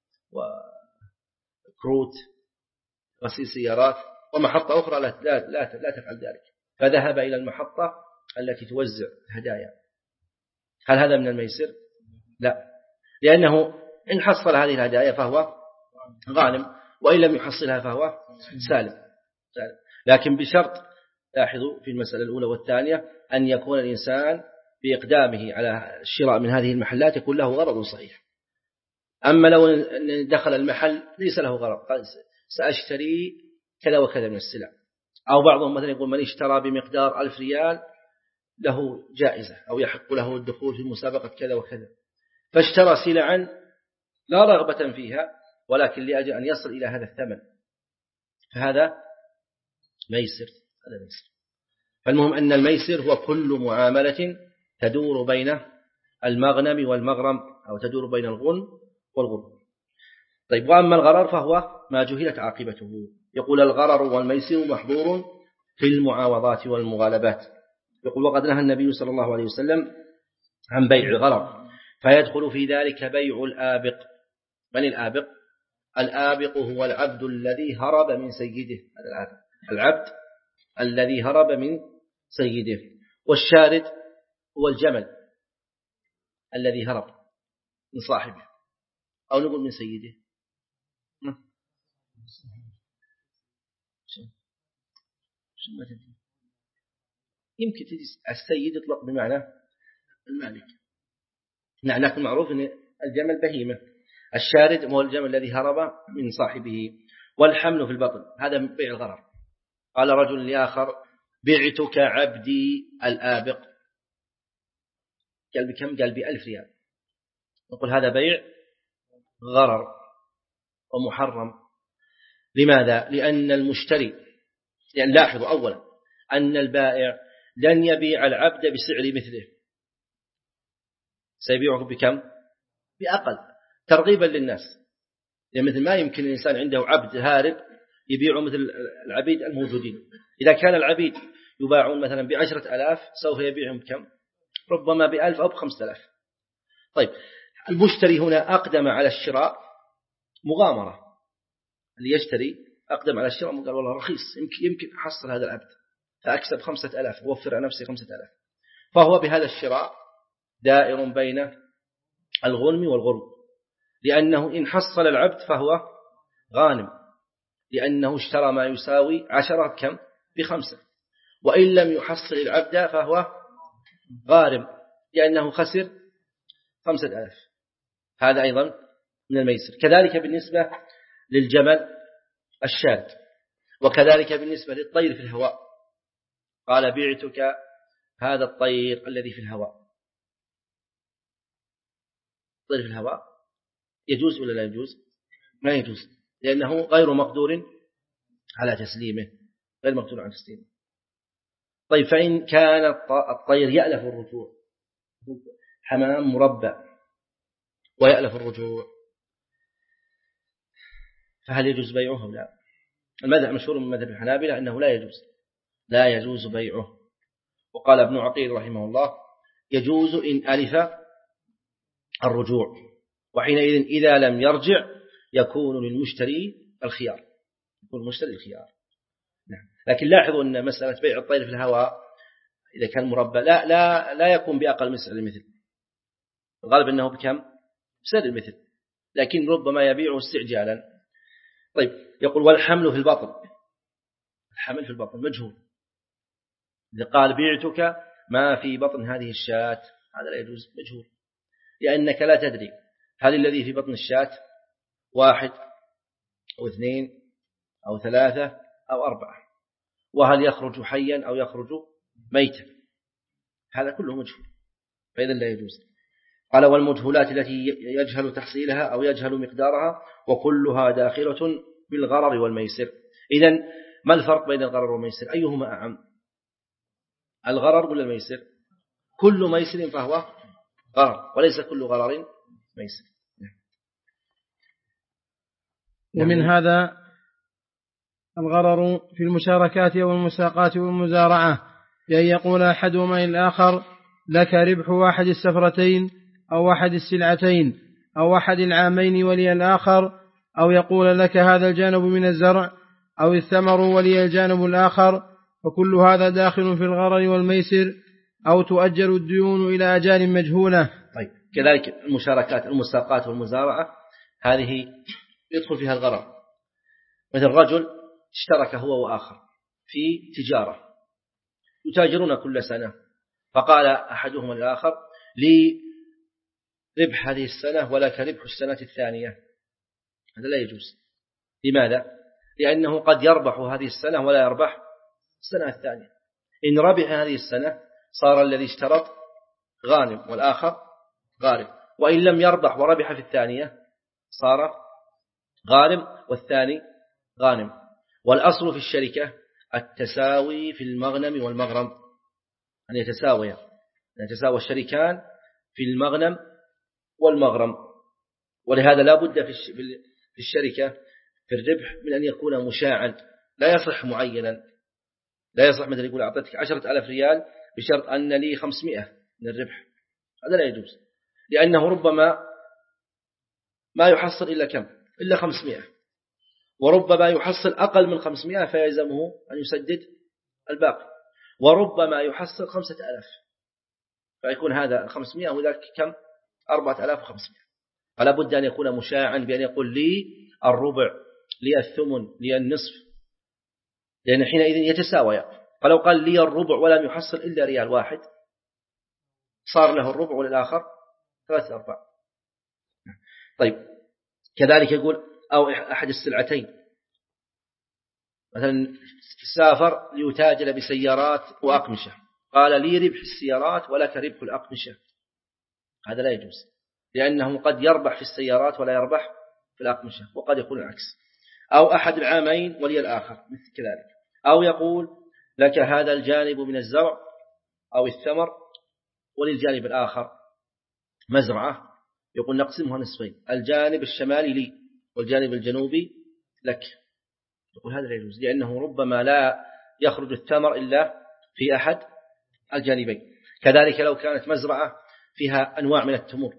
وكروت غسيل سيارات، ومحطة أخرى لا, لا, لا, لا تفعل ذلك، فذهب إلى المحطة التي توزع هدايا. هل هذا من الميسر؟ لا، لأنه إن حصل هذه الهدايا فهو غانم، وإن لم يحصلها فهو سالم. سالم. لكن بشرط، لاحظوا في المسألة الأولى والثانية، أن يكون الإنسان بإقدامه على الشراء من هذه المحلات يكون له غرض صحيح. أما لو دخل المحل ليس له غرض، قال سأشتري كذا وكذا من السلع، أو بعضهم مثلا يقول من اشترى بمقدار ألف ريال له جائزة أو يحق له الدخول في مسابقة كذا وكذا، فاشترى سلعا لا رغبة فيها ولكن لأجل أن يصل إلى هذا الثمن، فهذا ميسر. هذا ميسر. فالمهم أن الميسر هو كل معاملة تدور بين المغنم والمغرم، أو تدور بين الغنم والغرم. طيب، وأما الغرر فهو ما جهلت عاقبته. يقول الغرر والميسر محظور في المعاوضات والمغالبات. يقول وقد نهى النبي صلى الله عليه وسلم عن بيع الغرر، فيدخل في ذلك بيع الآبق. من الآبق؟ الآبق هو العبد الذي هرب من سيده، هذا الآبق، العبد الذي هرب من سيده. والشارد هو الجمل الذي هرب من صاحبه، أو نقول من سيده. يمكن السيد يطلق بمعنى المالك. نعم، لكن معروف أن الجمل بهيمة. الشارد هو الجمل الذي هرب من صاحبه. والحمل في البطن هذا بيع الغرر. قال رجل لآخر بعتك عبدي الآبق، قال بكم؟ قال بألف ريال. نقول هذا بيع غرر ومحرم. لماذا؟ لأن المشتري، يعني لاحظوا أولا أن البائع لن يبيع العبد بسعر مثله، سيبيعه بكم؟ بأقل، ترغيبا للناس. يعني مثل ما يمكن الإنسان عنده عبد هارب يبيعه مثل العبيد الموجودين. إذا كان العبيد يباعون مثلا بعشرة ألاف سوف يبيعهم بكم؟ ربما بألف أو بخمسة ألاف. طيب، المشتري هنا أقدم على الشراء مغامرة. اللي يشتري أقدم على الشراء قال والله رخيص، يمكن يمكن أحصل هذا العبد فأكسب خمسة ألاف، ووفر على نفسي خمسة ألاف. فهو بهذا الشراء دائر بين الغنم والغرم، لأنه إن حصل العبد فهو غانم، لأنه اشترى ما يساوي عشرة كم؟ بخمسة. وإن لم يحصل العبد فهو غارم، لأنه خسر خمسة ألاف. هذا أيضا من الميسر. كذلك بالنسبة للجمل الشارد، وكذلك بالنسبة للطير في الهواء. قال بعتك هذا الطير الذي في الهواء. الطير في الهواء يجوز ولا لا يجوز؟ ما يجوز، لأنه غير مقدور على تسليمه، غير مقدور على تسليمه. طيب، فإن كان الطير يألف الرجوع، حمام مربع ويألف الرجوع، فهل يجوز بيعه أو لا؟ المذهب مشهور من مذهب الحنابلة أنه لا يجوز، لا يجوز بيعه. وقال ابن عقيل رحمه الله يجوز إن ألف الرجوع، وحينئذ إذا لم يرجع يكون للمشتري الخيار، يكون المشتري الخيار. نعم. لكن لاحظوا أن مسألة بيع الطير في الهواء إذا كان مربى لا لا لا يكون بأقل من سعر المثل، الغالب أنه بكم؟ سعر المثل، لكن ربما يبيعه استعجالا. طيب، يقول والحمل في البطن. الحمل في البطن مجهول. إذا قال بعتك ما في بطن هذه الشاة، هذا لا يجوز، مجهول، لأنك لا تدري هل الذي في بطن الشاة واحد أو اثنين أو ثلاثة أو أربعة، وهل يخرج حيا أو يخرج ميتا، هذا كله مجهول، فإذا لا يجوز. قال والمجهولات التي يجهل تحصيلها أو يجهل مقدارها وكلها داخلة بالغرر والميسر. إذن ما الفرق بين الغرر والميسر؟ أيهما أعم، الغرر ولا الميسر؟ كل ميسر فهو غرر، وليس كل غرر ميسر.
ومن هذا الغرر في المشاركات والمساقات والمزارعة، بأن يقول أحدهما للآخر لك ربح واحد السفرتين أو واحد السلعتين أو واحد العامين ولي الآخر، أو يقول لك هذا الجانب من الزرع أو الثمر ولي الجانب الآخر، فكل هذا داخل في الغرر والميسر، أو تؤجل الديون إلى أجال مجهولة.
طيب، كذلك المشاركات المساقات والمزارعة هذه يدخل فيها الغرر، مثل رجل اشترك هو وآخر في تجارة يتاجرون كل سنة، فقال أحدهما للآخر لي ربح هذه السنة ولك ربح السنة الثانية، هذا لا يجوز. لماذا؟ لأنه قد يربح هذه السنة ولا يربح السنة الثانية. إن ربح هذه السنة صار الذي اشترط غانم والآخر غارم، وإن لم يربح وربح في الثانية صار غارم والثاني غانم. والأصل في الشركة التساوي في المغنم والمغرم، أن يتساوي أن يتساوى الشريكان في المغنم والمغرم. ولهذا لا بد في الشركة في الربح من أن يكون مشاعا، لا يصح معينا، لا يصح مثل يقول أعطيتك عشرة ألاف ريال بشرط أن لي خمسمائة من الربح، هذا لا يجوز، لأنه ربما ما يحصل إلا كم؟ إلا خمسمائة، وربما يحصل أقل من خمسمائة فيلزمه أن يسدد الباقي، وربما يحصل خمسة ألاف فيكون هذا خمسمائة وذاك كم؟ أربعة ألاف وخمسمائة. فلا بد أن يكون مشاعا بأن يقول لي الربع، لي الثمن، لي النصف، لأن حينئذ يتساوي. فلو قال لي الربع ولم يحصل إلا ريال واحد صار له الربع وللآخر ثلاثة أرباع. طيب كذلك يقول أو أحد السلعتين، مثلا سافر ليتاجر بسيارات وأقمشة، قال لي ربح السيارات ولك ربح الأقمشة، هذا لا يجوز، لأنه قد يربح في السيارات ولا يربح في الأقمشة، وقد يكون العكس. أو أحد العامين ولي الآخر مثل كذلك. أو يقول لك هذا الجانب من الزرع أو الثمر وللجانب الآخر مزرعة، يقول نقسمها نصفين، الجانب الشمالي لي والجانب الجنوبي لك، يقول هذا لا يجوز، لأنه ربما لا يخرج الثمر إلا في أحد الجانبين. كذلك لو كانت مزرعة فيها أنواع من التمور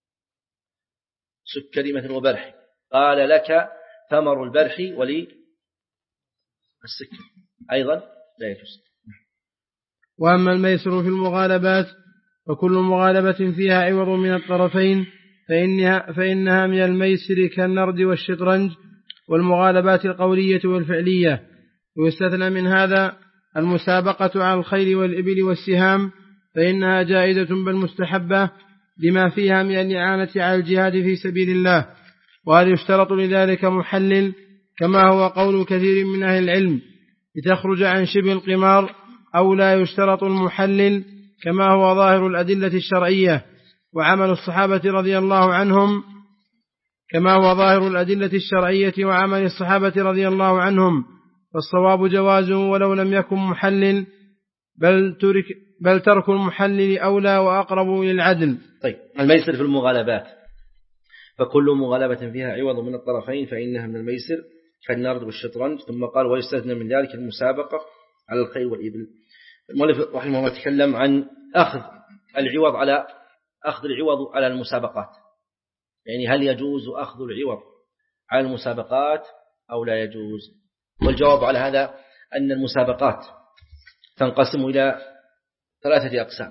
سكري مثل وبرحي، قال لك ثمر البرح ولي السكر، أيضا لا يجوز.
وأما الميسر في المغالبات وكل مغالبة فيها عوض من الطرفين فإنها, فإنها من الميسر كالنرد والشطرنج والمغالبات القولية والفعلية. ويستثنى من هذا المسابقة على الخيل والإبل والسهام، فإنها جائزة بل مستحبة لما فيها من الإعانة على الجهاد في سبيل الله. وهل يشترط لذلك محلل كما هو قول كثير من أهل العلم لتخرج عن شبه القمار، أو لا يشترط المحلل كما هو ظاهر الأدلة الشرعية وعمل الصحابة رضي الله عنهم كما هو ظاهر الأدلة الشرعية وعمل الصحابة رضي الله عنهم، فالصواب جوازه ولو لم يكن محلل، بل ترك بل ترك المحلل أولى وأقرب للعدل.
طيب الميسر في المغالبات، فكل مغالبة فيها عوض من الطرفين فإنها من الميسر كالنرد والشطرنج. ثم قال ويستثنى من ذلك المسابقة على الخيل والإبل. المؤلف رحمه الله تكلم عن أخذ العوض على أخذ العوض على المسابقات، يعني هل يجوز أخذ العوض على المسابقات أو لا يجوز؟ والجواب على هذا أن المسابقات تنقسم إلى ثلاثة أقسام.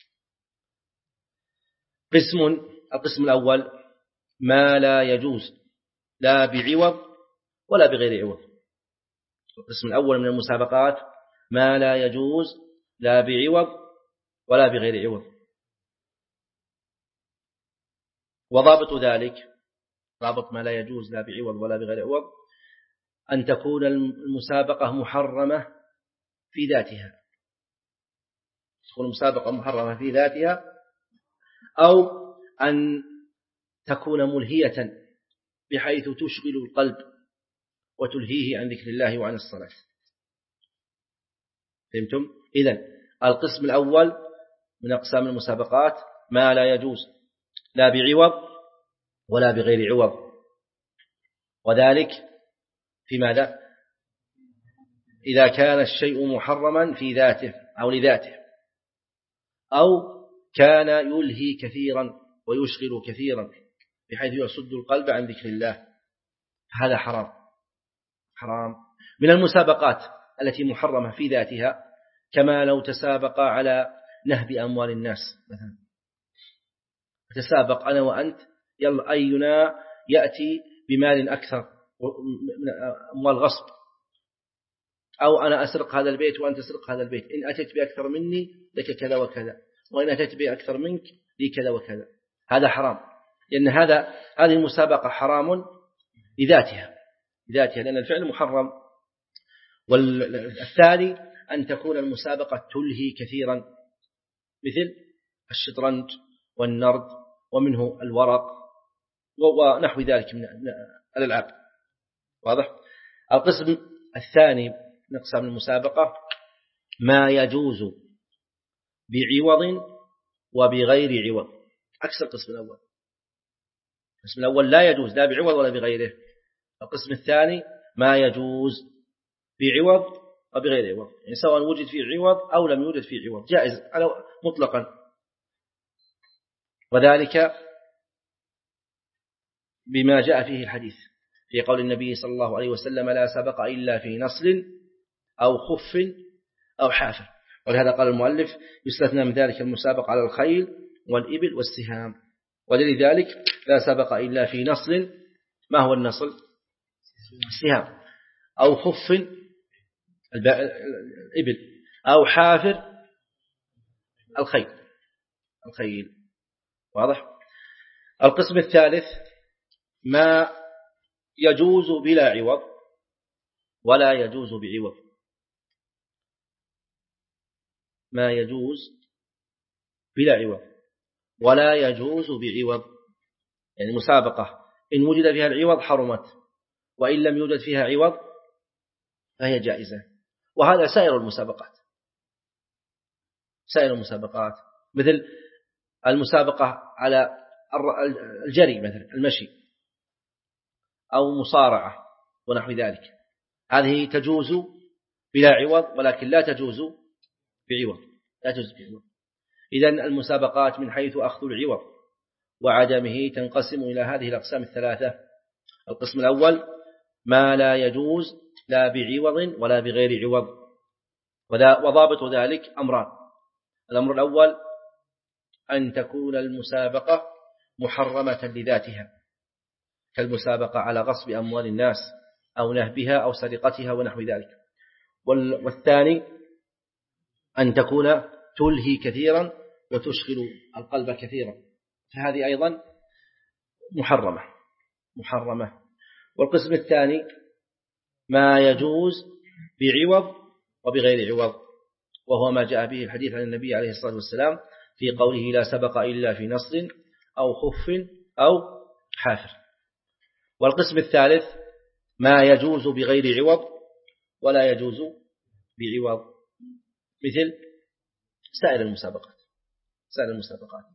قسم القسم الأول ما لا يجوز لا بعوض ولا بغير عوض. القسم الأول من المسابقات ما لا يجوز لا بعوض ولا بغير عوض. وضابط ذلك، ضابط ما لا يجوز لا بعوض ولا بغير عوض، أن تكون المسابقة محرمة في ذاتها، تكون المسابقة محرمة في ذاتها، أو أن تكون ملهية بحيث تشغل القلب وتلهيه عن ذكر الله وعن الصلاة. فهمتم؟ إذن القسم الأول من أقسام المسابقات ما لا يجوز لا بعوض ولا بغير عوض، وذلك في ماذا؟ إذا كان الشيء محرما في ذاته أو لذاته، أو كان يلهي كثيرا ويشغل كثيرا بحيث يصد القلب عن ذكر الله، هذا حرام. حرام من المسابقات التي محرمة في ذاتها، كما لو تسابق على نهب أموال الناس مثلا، تسابق أنا وأنت، يلا أينا يأتي بمال أكثر أموال غصب، أو أنا أسرق هذا البيت وأنت تسرق هذا البيت، إن أتيت بأكثر مني لك كذا وكذا، وإن أتيت بأكثر منك لي كذا وكذا. هذا حرام، لأن هذا هذه المسابقة حرام لذاتها لذاتها لأن الفعل محرم. والثاني أن تكون المسابقة تلهي كثيرا، مثل الشطرنج والنرد ومنه الورق ونحو ذلك من الألعاب. واضح؟ القسم الثاني من أقسام المسابقة ما يجوز بعوض وبغير عوض، عكس القسم الأول. القسم الأول لا يجوز لا بعوض ولا بغيره. القسم الثاني ما يجوز بعوض وبغير عوض، يعني سواء وجد فيه عوض أو لم يوجد فيه عوض، جائز مطلقا. وذلك بما جاء فيه الحديث في قول النبي صلى الله عليه وسلم لا سبق إلا في نصل أو خف أو حافر. ولهذا قال المؤلف يستثنى من ذلك المسابقة على الخيل والإبل والسهام. ولذلك لا سبق إلا في نصل، ما هو النصل؟ السهام، أو خف الإبل، أو حافر الخيل الخيل واضح؟ القسم الثالث ما يجوز بلا عوض ولا يجوز بعوض. ما يجوز بلا عوض ولا يجوز بعوض، يعني مسابقة إن وجد فيها العوض حرمت، وإن لم يوجد فيها عوض فهي جائزة. وهذا سائر المسابقات سائر المسابقات مثل المسابقة على الجري، مثل المشي أو مصارعة ونحو ذلك، هذه تجوز بلا عوض ولكن لا تجوز بعوض لا تجوز بعوض. إذن المسابقات من حيث أخذ العوض وعدمه تنقسم إلى هذه الأقسام الثلاثة. القسم الأول ما لا يجوز لا بعوض ولا بغير عوض، وضابط ذلك أمران. الأمر الأول أن تكون المسابقة محرمة لذاتها، كالمسابقة على غصب أموال الناس أو نهبها أو سرقتها ونحو ذلك. والثاني أن تكون تلهي كثيرا وتشغل القلب كثيرا، فهذه أيضا محرمة محرمة. والقسم الثاني ما يجوز بعوض وبغير عوض، وهو ما جاء به الحديث عن النبي عليه الصلاة والسلام في قوله لا سبق إلا في نصر أو خف أو حافر. والقسم الثالث ما يجوز بغير عوض ولا يجوز بعوض، مثل سائر المسابقات سائر المسابقات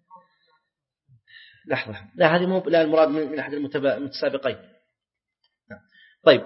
لحظة، لا هذه مو لا المراد من أحد المتسابقين. طيب،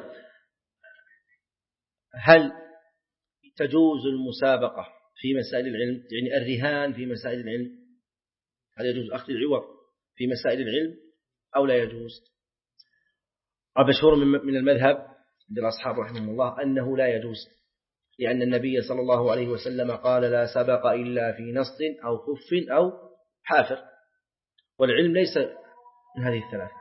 هل تجوز المسابقة في مسائل العلم، يعني الرهان في مسائل العلم، هل يجوز أخذ العوض في مسائل العلم أو لا يجوز؟ المشهور من المذهب عند الأصحاب رحمهم الله أنه لا يجوز، لأن النبي صلى الله عليه وسلم قال لا سبق إلا في نص أو خف أو حافر، والعلم ليس من هذه الثلاثة.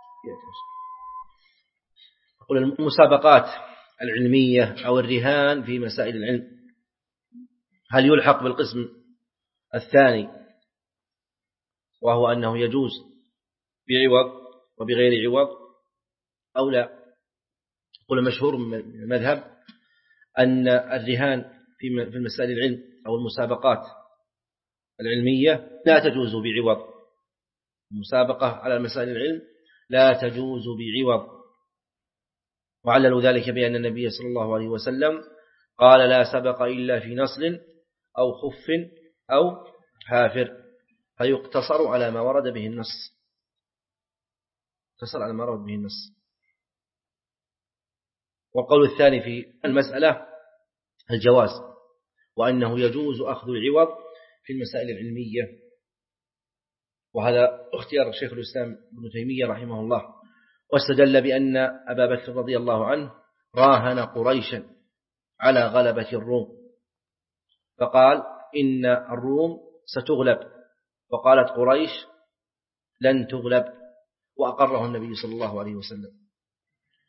أقول المسابقات العلمية أو الرهان في مسائل العلم هل يلحق بالقسم الثاني وهو أنه يجوز بعوض وبغير عوض أو لا؟ أقول مشهور من المذهب أن الرهان في المسائل العلم أو المسابقات العلمية لا تجوز بعوض، المسابقة على مسائل العلم لا تجوز بعوض، وعللوا ذلك بأن النبي صلى الله عليه وسلم قال لا سبق إلا في نصل أو خف أو حافر، فيقتصر على ما ورد به النص يقتصر على ما ورد به النص. والقول الثاني في المسألة الجواز، وأنه يجوز أخذ العوض في المسائل العلمية، وهذا اختيار شيخ الإسلام ابن تيمية رحمه الله، واستدل بأن أبا بكر رضي الله عنه راهن قريشا على غلبة الروم، فقال إن الروم ستغلب، وقالت قريش لن تغلب، وأقره النبي صلى الله عليه وسلم.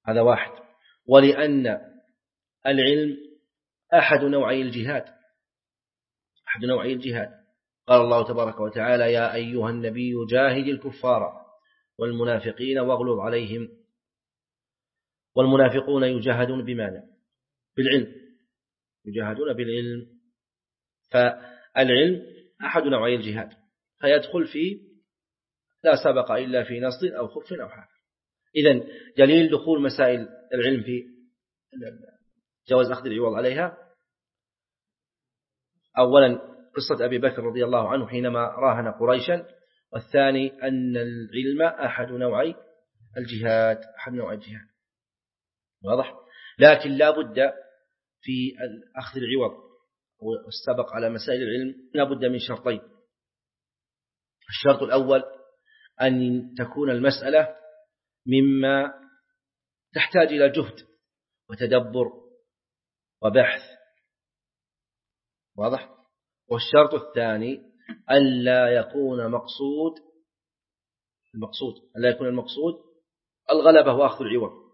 هذا واحد. ولأن العلم أحد نوعي الجهاد أحد نوعي الجهاد قال الله تبارك وتعالى يا أيها النبي جاهد الكفار والمنافقين واغلظ عليهم. والمنافقون يجاهدون بماذا؟ بالعلم، يجاهدون بالعلم. فالعلم أحد نوعي الجهاد، فيدخل في لا سبق إلا في نص أو خف أو حافر. إذن دليل دخول مسائل العلم في جواز أخذ العوض عليها أولا قصة أبي بكر رضي الله عنه حينما راهن قريشا، والثاني أن العلم أحد نوعي الجهاد أحد نوعي الجهاد. واضح؟ لكن لا بد في أخذ العوض والسبق على مسائل العلم لا بد من شرطين. الشرط الأول أن تكون المسألة مما تحتاج إلى جهد وتدبر وبحث. واضح؟ والشرط الثاني ألا يكون مقصود المقصود ألا يكون المقصود الغلبة وأخذ العوض.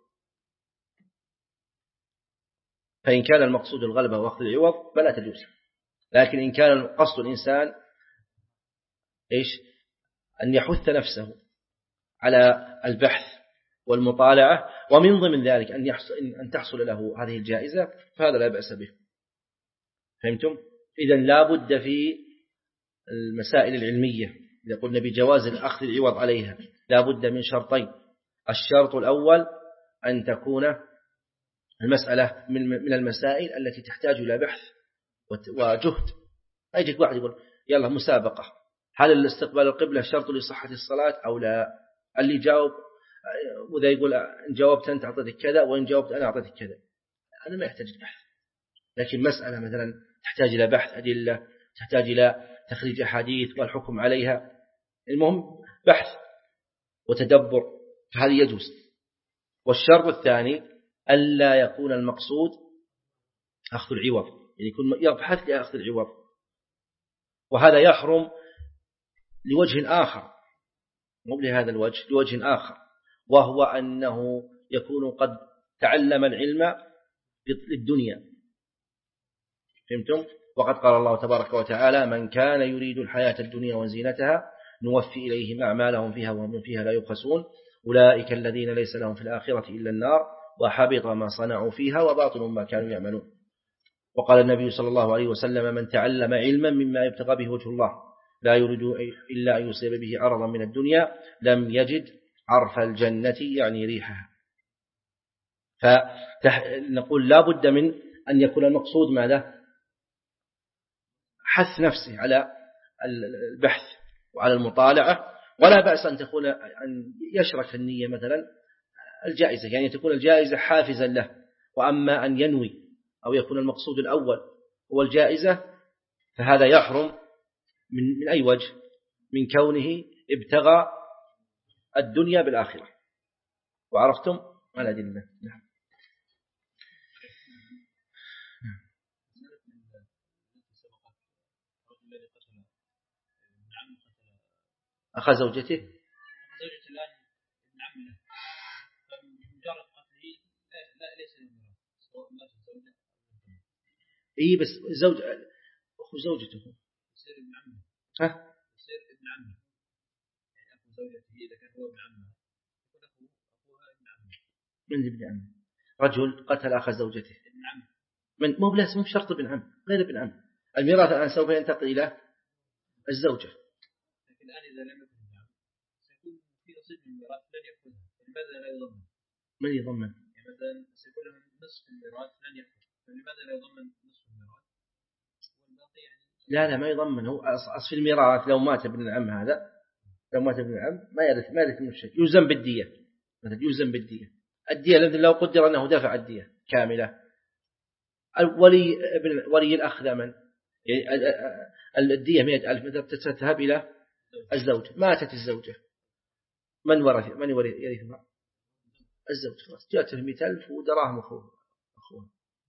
فإن كان المقصود الغلبة وأخذ العوض فلا تجوز، لكن إن كان قصد الإنسان إيش؟ أن يحث نفسه على البحث والمطالعة، ومن ضمن ذلك أن يحصل أن تحصل له هذه الجائزة، فهذا لا بأس به. فهمتم؟ إذن لا بد في المسائل العلمية إذا قلنا بجواز الأخذ العوض عليها لا بد من شرطين. الشرط الأول أن تكون المسألة من المسائل التي تحتاج إلى بحث وجهد. يجيك واحد يقول يلا مسابقة، هل الاستقبال القبلة شرط لصحة الصلاة أو لا؟ اللي جاوب وذا يقول إن جاوبت أنت أعطيتك كذا وإن جاوبت أنا أعطيتك كذا. أنا ما يحتاج بحث، لكن مسألة مثلا تحتاج إلى بحث أدلة، تحتاج إلى تخريج أحاديث والحكم عليها، المهم بحث وتدبر، فهذه يجوز. والشرط الثاني ألا يكون المقصود أخذ العوض، يعني يكون يبحث لأخذ العوض، وهذا يحرم لوجه آخر، مو لهذا الوجه، لوجه آخر، وهو أنه يكون قد تعلم العلم للدنيا. فهمتم؟ وقد قال الله تبارك وتعالى من كان يريد الحياة الدنيا وزينتها نوفي إليهم أعمالهم فيها وهم فيها لا يبخسون أولئك الذين ليس لهم في الآخرة إلا النار وحبط ما صنعوا فيها وباطل ما كانوا يعملون. وقال النبي صلى الله عليه وسلم من تعلم علما مما يبتغى به وجه الله لا يريد إلا أن يصيب به عرضا من الدنيا لم يجد عرف الجنة يعني ريحها. فنقول لا بد من أن يكون المقصود ماذا؟ حث نفسه على البحث وعلى المطالعة، ولا بأس أن تكون أن يشرك النية مثلا الجائزة، يعني تكون الجائزة حافزا له. وأما أن ينوي أو يكون المقصود الأول هو الجائزة فهذا يحرم من, من أي وجه؟ من كونه ابتغى الدنيا بالآخرة. وعرفتم على الأدلة. نعم. أخذ زوجته
زوجته الآن ابن عم له، فمجرد قتله لا ليس له سواء مات الزوجة.
إيه بس زوج أخو زوجته
يصير ابن عمه.
ها؟
يصير ابن عمه، يعني أخو زوجته إذا كان هو ابن عمه يكون أخو أخوها ابن عمه.
من ابن عمه؟ رجل قتل أخ زوجته
ابن عمه.
من مو بلاس مو شرط ابن عم، غير ابن عم. الميراث الآن سوف ينتقل إلى الزوجة.
لكن الآن إذا لم يكن ابن عم سيكون في نصيب من الميراث لن يأخذها، فلماذا لا يضمن؟
من يضمن؟
يعني مثلا سيكون له نصف الميراث لن يأخذ، فلماذا لا يضمن نصف الميراث؟ والباقي يعني
لا لا ما يضمن. هو أصل الميراث لو مات ابن العم هذا لو مات ابن العم ما يرث ما يرث من شيء، يوزن بالدية مثلا، يوزن بالدية. الدية لو قدر أنه دفع الدية كاملة، ولي ابن ولي الأخ ذا من يعني الدية مئة ألف مثلا تذهب إلى الزوجة، ماتت الزوجة من ورث من يرثها؟ الزوج. خلاص جاءت له مئة ألف ودراهم أخوه أخوه.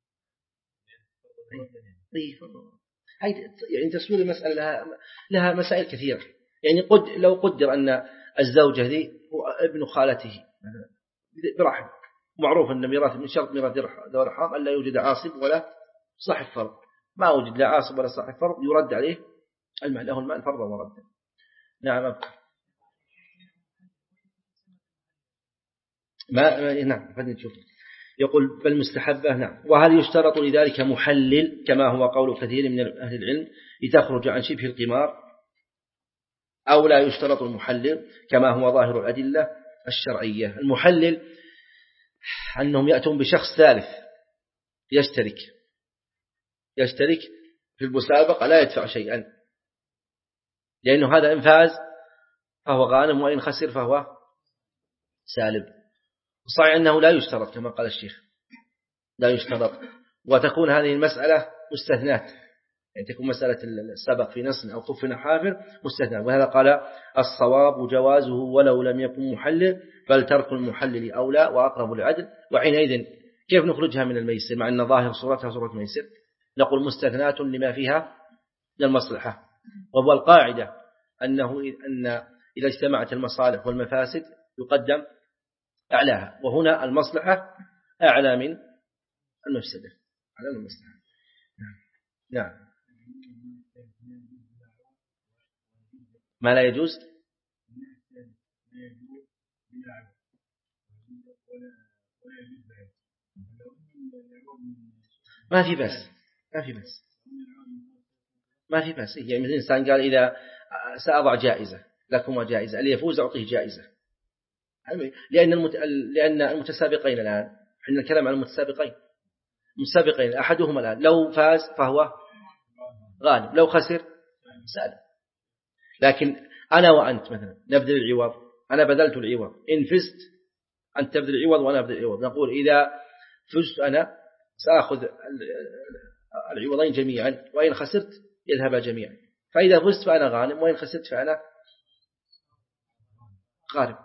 هاي يعني تصوير المسألة لها لها مسائل كثيرة. يعني قد لو قدر أن الزوجة ذي ابن خالته برحم معروف أن ميراث من شرط ميراث ذوي الأرحام أن لا يوجد عاصب ولا صاحب فرض. ما وجد لا عاصب ولا صاحب فرض يرد عليه المال، له المال فرضا وردا. نعم أبقى. ما نعم خلينا نشوف. يقول بل مستحبة. نعم. وهل يشترط لذلك محلل كما هو قول كثير من أهل العلم لتخرج عن شبه القمار، أو لا يشترط المحلل كما هو ظاهر الأدلة الشرعية؟ المحلل أنهم يأتون بشخص ثالث يشترك يشترك في المسابقة لا يدفع شيئا، لأنه هذا إن فاز فهو غانم وإن خسر فهو سالب. صحيح أنه لا يشترط كما قال الشيخ، لا يشترط، وتكون هذه المسألة مستثنات، يعني تكون مسألة السبق في نص أو خف حافر مستثنى. وهذا قال الصواب جوازه ولو لم يكن محلل، بل ترك المحلل أولى وأقرب للعدل. وحينئذ كيف نخرجها من الميسر مع أن ظاهر صورتها صورة ميسر؟ نقول مستثنات لما فيها من المصلحة، وهو القاعدة أنه أن إذا اجتمعت المصالح والمفاسد يقدم أعلاها، وهنا المصلحة أعلى من المفسدة، أعلى من المصلحة. نعم. ما لا يجوز ما في بس ما في بس ما في بس يعني مثل الإنسان قال إذا سأضع جائزة لكم جائزة، اللي يفوز أعطيه جائزة، لأن المت... لأن المتسابقين الآن حين نتكلم عن المتسابقين المتسابقين أحدهم الآن لو فاز فهو غالب، لو خسر سالب. لكن أنا وأنت مثلا نبذل العوض، أنا بذلت العوض، إن فزت أنت تبذل العوض وأنا أبذل العوض، نقول إذا فزت أنا سأخذ العوضين جميعا، وإن خسرت يذهب جميعا. فإذا فزت فأنا غانم، وإن خسرت فأنا غالب.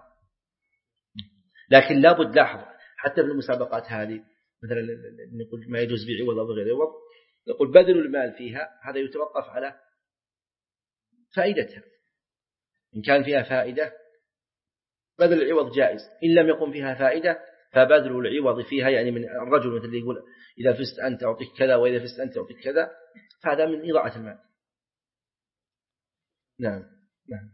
لكن لابد لاحظ حتى في المسابقات هذه مثلا نقول ما يجوز بعوض أو بغير عوض، نقول بذل المال فيها هذا يتوقف على فائدتها. إن كان فيها فائدة بذل العوض جائز، إن لم يكن فيها فائدة فبذل العوض فيها، يعني من الرجل مثل اللي يقول إذا فزت أنت أعطيك كذا وإذا فزت أنت أعطيك كذا، فهذا من إضاعة المال. نعم نعم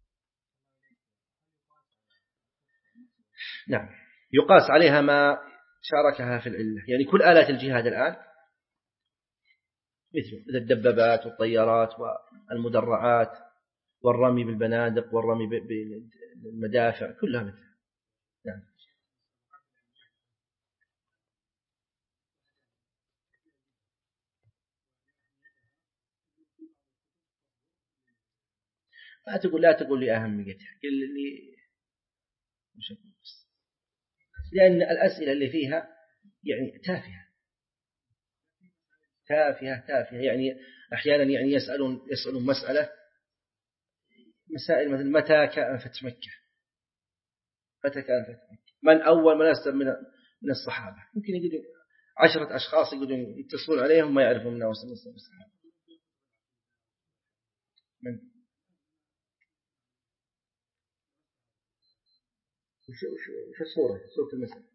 نعم. يقاس عليها ما شاركها في العلة، يعني كل آلات الجهاد الآن مثل الدبابات والطيارات والمدرعات والرمي بالبنادق والرمي بالمدافع كلها مثل. نعم. لا تقول لا تقول لي أهميتها، قل لي مش أقول بس، لأن الأسئلة اللي فيها يعني تافهة تافهة تافهة يعني أحيانا يعني يسألون يسألون مسألة مسائل مثل متى كان فتح مكة، متى كان فتح مكة، من أول من أسلم من من الصحابة، يمكن يقولون عشرة أشخاص يقولون يتصلون عليهم ما يعرفون من أوصل الصحابة. من وش وش وش الصورة صورة المسألة؟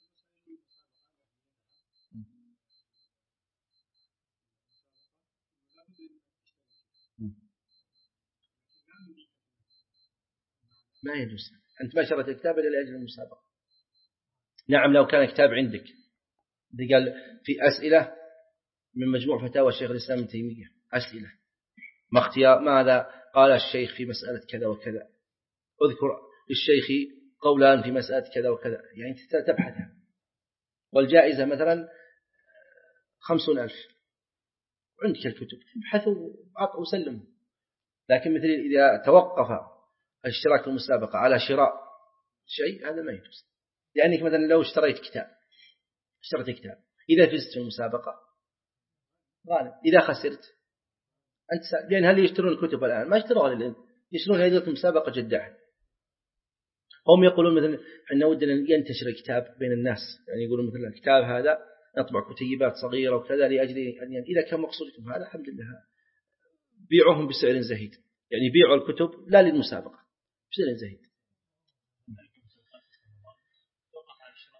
ما يجوز أنت ما شرت الكتاب إلا لأجل المسابقة. نعم لو كان كتاب عندك قال في أسئلة من مجموع فتاوى الشيخ الإسلام ابن تيمية، أسئلة ما اختيار ماذا قال الشيخ في مسألة كذا وكذا، اذكر للشيخ قولان في مسألة كذا وكذا، يعني تبحثها. والجائزة مثلا خمسون ألف عندك الكتب ابحثوا وسلموا. لكن مثل إذا توقف الاشتراك في المسابقة على شراء شيء هذا ما يجوز، لأنك مثلا لو اشتريت كتاب اشتريت كتاب إذا فزت في المسابقة غالب، إذا خسرت أنت، لأن هل يشترون الكتب الآن؟ ما يشترون الآن، يشترون هذه المسابقة جداً. هم يقولون مثلا إحنا ودنا ينتشر الكتاب بين الناس، يعني يقولون مثلا الكتاب هذا نطبع كتيبات صغيرة وكذا لأجل أن يعني إذا كان مقصودكم هذا الحمد لله بيعوهم بسعر زهيد، يعني بيعوا الكتب لا للمسابقة بسعر زهيد.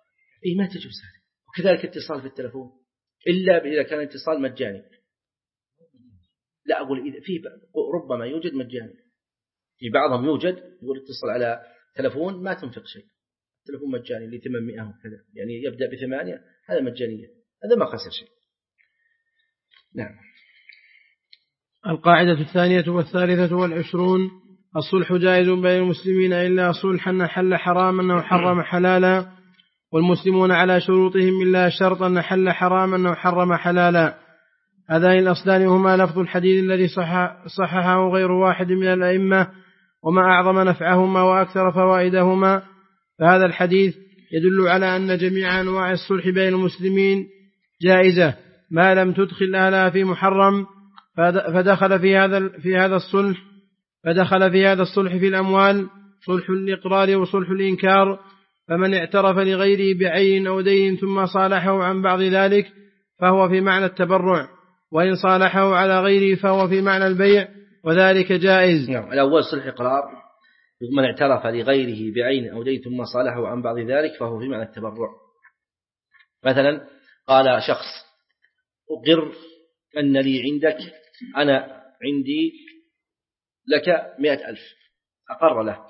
إيه ما تجوز هذا. وكذلك اتصال في التلفون إلا إذا كان اتصال مجاني. لا أقول إذا فيه ربما يوجد مجاني، في بعضهم يوجد يقول اتصل على تلفون ما تنفق شيء، تلفون مجاني لثمانمائة وكذا، يعني يبدأ بثمانية، هذا مجانية، هذا ما خسر شيء. نعم.
القاعدة الثانية والثالثة والعشرون: الصلح جائز بين المسلمين إلا صلحا حل حراما أو حرم حلالا، والمسلمون على شروطهم إلا شرطا حل حراما أو حرم حلالا. هذان الأصلان هما لفظ الحديث الذي صح صححه غير واحد من الأئمة، وما أعظم نفعهما وأكثر فوائدهما. فهذا الحديث يدل على أن جميع أنواع الصلح بين المسلمين جائزة ما لم تدخل أهلها في محرم، فدخل في هذا في هذا الصلح فدخل في هذا الصلح في الأموال صلح الإقرار وصلح الإنكار. فمن اعترف لغيره بعين أو دين ثم صالحه عن بعض ذلك فهو في معنى التبرع، وإن صالحه على غيره فهو في معنى البيع، وذلك جائز.
نعم. الأول صلح إقرار، من اعترف لغيره بعين أو دين ثم صالحه عن بعض ذلك فهو في معنى التبرع. مثلا قال شخص: أقر أن لي عندك، أنا عندي لك مئة ألف، أقر له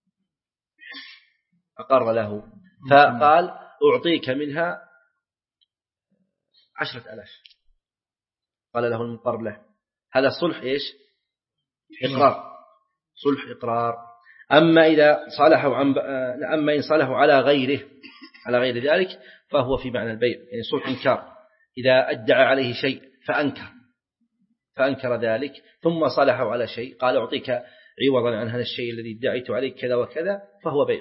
أقر له فقال: أعطيك منها عشرة ألاف. قال له المقر له، هذا صلح إيش؟ إقرار، صلح إقرار. أما إذا صالحوا عن ب... أما إن صالحوا على غيره على غير ذلك فهو في معنى البيع، يعني صلح إنكار، إذا أدعى عليه شيء فأنكر فأنكر ذلك ثم صالحوا على شيء، قال: أعطيك عوضا عن هذا الشيء الذي ادعيت عليك كذا وكذا، فهو بيع.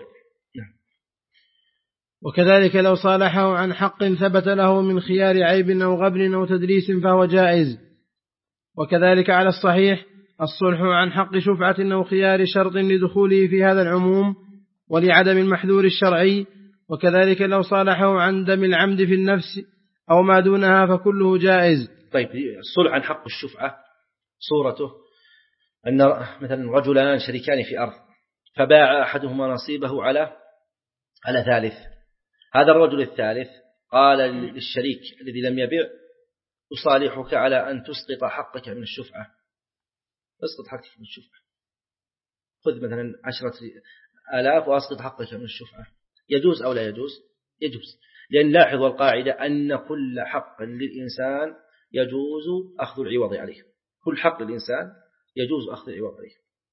وكذلك لو صالحه عن حق ثبت له من خيار عيب أو غبن أو تدليس فهو جائز. وكذلك على الصحيح الصلح عن حق شفعة أو خيار شرط لدخوله في هذا العموم ولعدم المحذور الشرعي. وكذلك لو صالحه عن دم العمد في النفس أو ما دونها فكله جائز.
طيب، الصلح عن حق الشفعة صورته أن مثلا رجلان شريكان في أرض، فباع أحدهما نصيبه على على ثالث. هذا الرجل الثالث قال للشريك الذي لم يبيع: أصالحك على أن تسقط حقك من الشفعة، اسقط حقك من الشفعة، خذ مثلا عشرة آلاف وأسقط حقك من الشفعة. يجوز أو لا يجوز؟ يجوز، لأن لاحظوا القاعدة أن كل حق للإنسان يجوز أخذ العوض عليه، كل حق للإنسان يجوز أخذ العوض عليه،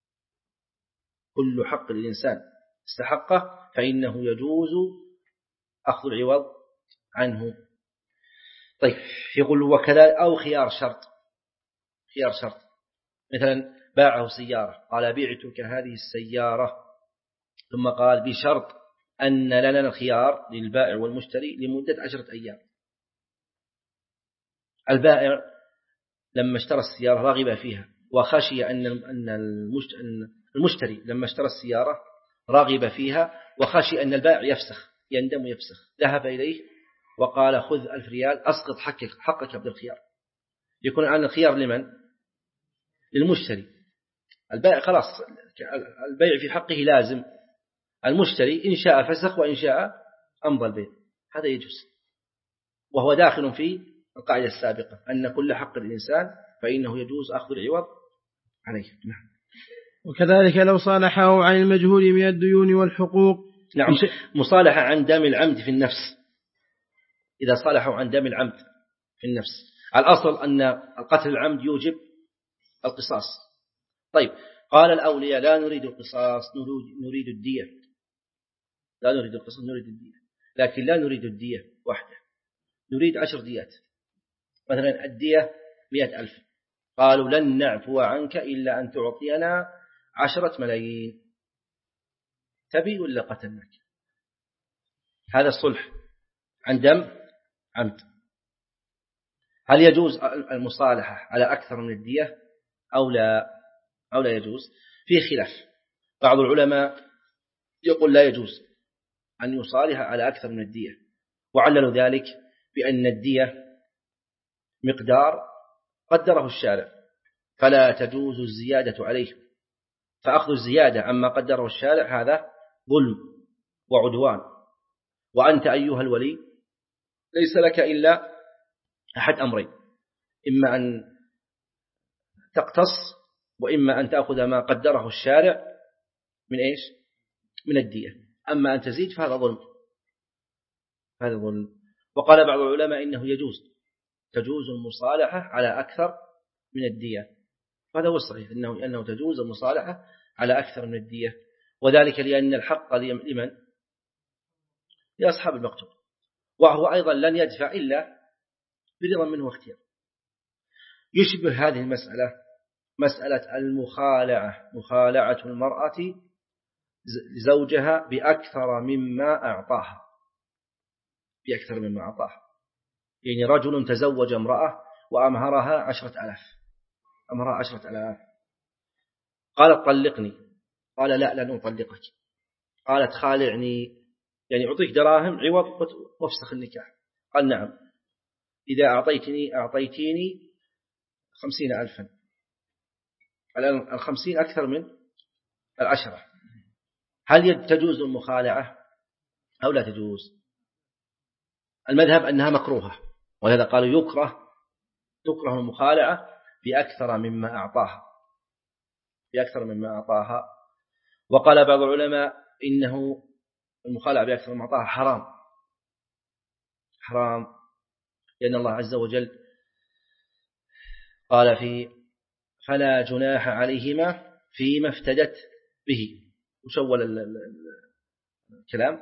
كل حق للإنسان استحقه فإنه يجوز أخذ العوض عنه. طيب، يقول: وكذا أو خيار شرط، خيار شرط، مثلا باعه سيارة، قال: بيعتك هذه السيارة، ثم قال: بشرط أن لنا الخيار للبائع والمشتري لمدة عشرة أيام. البائع لما اشترى السيارة رغب فيها وخشي أن المشتري لما اشترى السيارة رغب فيها وخشي أن البائع يفسخ، يندم يفسخ، ذهب إليه وقال: خذ ألف ريال أسقط حقك حقك بالخيار. يكون عن الخيار لمن؟ للمشتري. البائع خلاص البيع في حقه لازم، المشتري إن شاء فسخ وإن شاء أمضى البيع، هذا يجوز، وهو داخل في القاعدة السابقة أن كل حق الإنسان فإنه يجوز أخذ العوض عليه. نعم.
وكذلك لو صالحه عن المجهول من الديون والحقوق.
نعم. مصالحة عن دم العمد في النفس، إذا صالحوا عن دم العمد في النفس، الأصل أن القتل العمد يوجب القصاص. طيب، قال الأولياء: لا نريد القصاص، نريد الدية، لا نريد القصاص نريد الدية، لكن لا نريد الدية واحدة، نريد عشر ديات. مثلا الدية مئة ألف، قالوا: لن نعفو عنك إلا أن تعطينا عشرة ملايين، تبي ولا قتلناك؟ هذا الصلح عن دم عمد. هل يجوز المصالحة على أكثر من الدية أو لا أو لا يجوز؟ فيه خلاف. بعض العلماء يقول لا يجوز أن يصالح على أكثر من الدية، وعللوا ذلك بأن الدية مقدار قدره الشارع فلا تجوز الزيادة عليه، فأخذ الزيادة عما قدره الشارع هذا ظلم وعدوان. وأنت أيها الولي ليس لك إلا أحد أمرين، إما أن تقتص وإما أن تأخذ ما قدره الشارع من إيش؟ من الدية. أما أن تزيد فهذا ظلم، هذا ظلم. وقال بعض العلماء إنه يجوز تجوز المصالحة على أكثر من الدية، هذا هو الصحيح، إنه, أنه تجوز المصالحة على أكثر من الدية، وذلك لأن الحق لمن؟ لأصحاب المقتول، وهو أيضا لن يدفع إلا برضا منه واختيار. يشبه هذه المسألة مسألة المخالعة، مخالعة المرأة زوجها بأكثر مما أعطاها، بأكثر مما أعطاها. يعني رجل تزوج امرأة وأمهرها عشرة ألاف، أمهرها عشرة ألاف، قالت طلقني، قال لا لن أطلقك، قالت خالعني يعني أعطيك دراهم عوض وافسخ النكاح، قال نعم إذا أعطيتني أعطيتيني خمسين ألفا، الآن الخمسين أكثر من العشرة، هل تجوز المخالعة أو لا تجوز؟ المذهب أنها مكروهة، ولهذا قالوا يكره تكره المخالعة بأكثر مما أعطاها، بأكثر مما أعطاها. وقال بعض العلماء إنه المخالعة بأكثر مما أعطاها حرام، حرام لأن الله عز وجل قال في فلا جناح عليهما فيما افتدت به، وشول الكلام.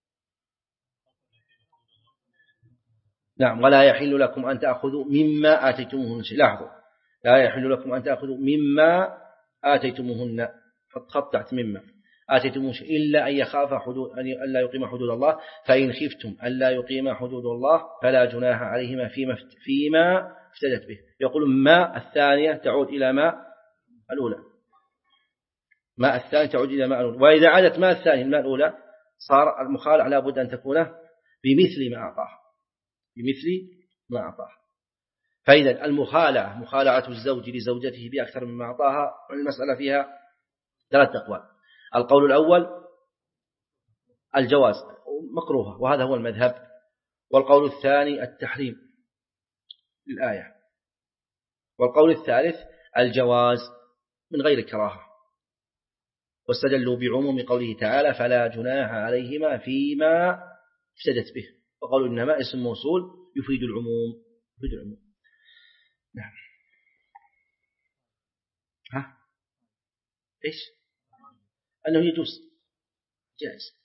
نعم، ولا يحل لكم أن تأخذوا مما آتيتموهن شيء، لاحظوا لا يحل لكم أن تأخذوا مما آتيتموهن، فقطعت مما آتيتموهن شيء إلا أن يخاف حدود أن لا يقيم حدود الله، فإن خفتم أن لا يقيم حدود الله فلا جناح عليهما فيما فيما افتدت به. يقول ما الثانية تعود إلى ما الأولى، ما الثانية تعود إلى ما الأولى، وإذا عادت ما الثانية ما الأولى صار المخالعة لابد أن تكون بمثل ما أعطاه، بمثل ما أعطاه. فإذا المخالعة مخالعة الزوج لزوجته بأكثر مما أعطاها، المسألة فيها ثلاث أقوال. القول الأول الجواز مكروه، وهذا هو المذهب. والقول الثاني التحريم للآية. والقول الثالث الجواز من غير كراهة، واستدلوا بعموم قوله تعالى فلا جناح عليهما فيما افتدت به، وقالوا إنما اسم موصول يفيد العموم، يفيد العموم. نعم. ها إيش؟ أنه يجوز جائز،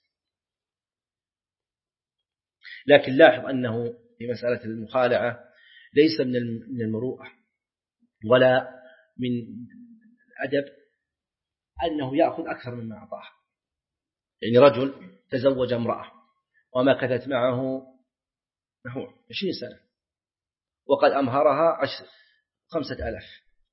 لكن لاحظ أنه في مسألة المخالعة ليس من المروءة ولا من الأدب أنه يأخذ أكثر مما أعطاه. يعني رجل تزوج امرأة ومكثت معه نحو عشرين سنة وقد أمهرها عشر خمسة ألاف،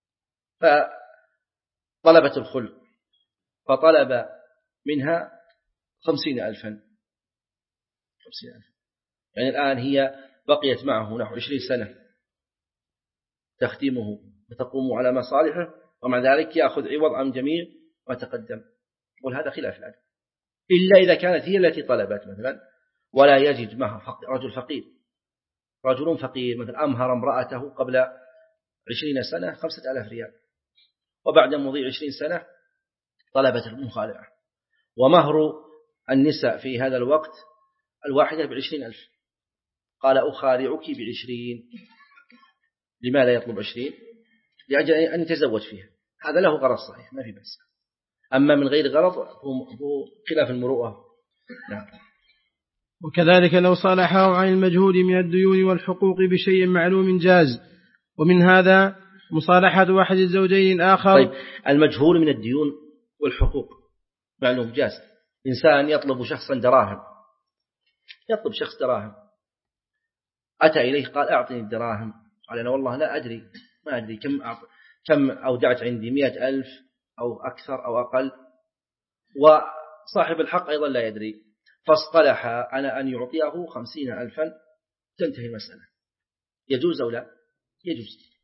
فطلبت الخلع فطلب منها خمسين ألفا، خمسين ألف، يعني الآن هي بقيت معه نحو عشرين سنة تخدمه وتقوم على مصالحه، ومع ذلك يأخذ عوض عن جميع ما تقدم. وهذا خلاف العدل، إلا إذا كانت هي التي طلبت مثلا ولا يجد معها رجل فقير، رجل فقير مثلا أمهر امرأته قبل عشرين سنة خمسة ألاف ريال، وبعد مضي عشرين سنة طلبت المخالعة، ومهر النساء في هذا الوقت الواحدة بعشرين ألف، قال أخالعك بعشرين. لماذا يطلب عشرين؟ لأجل أن يتزوج فيها، هذا له غرض صحيح ما في بأس. أما من غير غرض هو خلاف المروءة. نعم.
وكذلك لو صالحه عن المجهود من الديون والحقوق بشيء معلوم جاز، ومن هذا مصالحة واحد الزوجين آخر.
طيب، المجهول من الديون والحقوق معلوم جاز. إنسان يطلب شخصا دراهم، يطلب شخص دراهم، أتى إليه قال أعطني الدراهم، قال أنا والله لا أدري، ما أدري كم كم أودعت عندي، مئة ألف أو أكثر أو أقل، وصاحب الحق أيضا لا يدري، فاصطلح أنا أن يعطيه خمسين ألفا، تنتهي المسألة. يجوز أو لا؟ يجوز.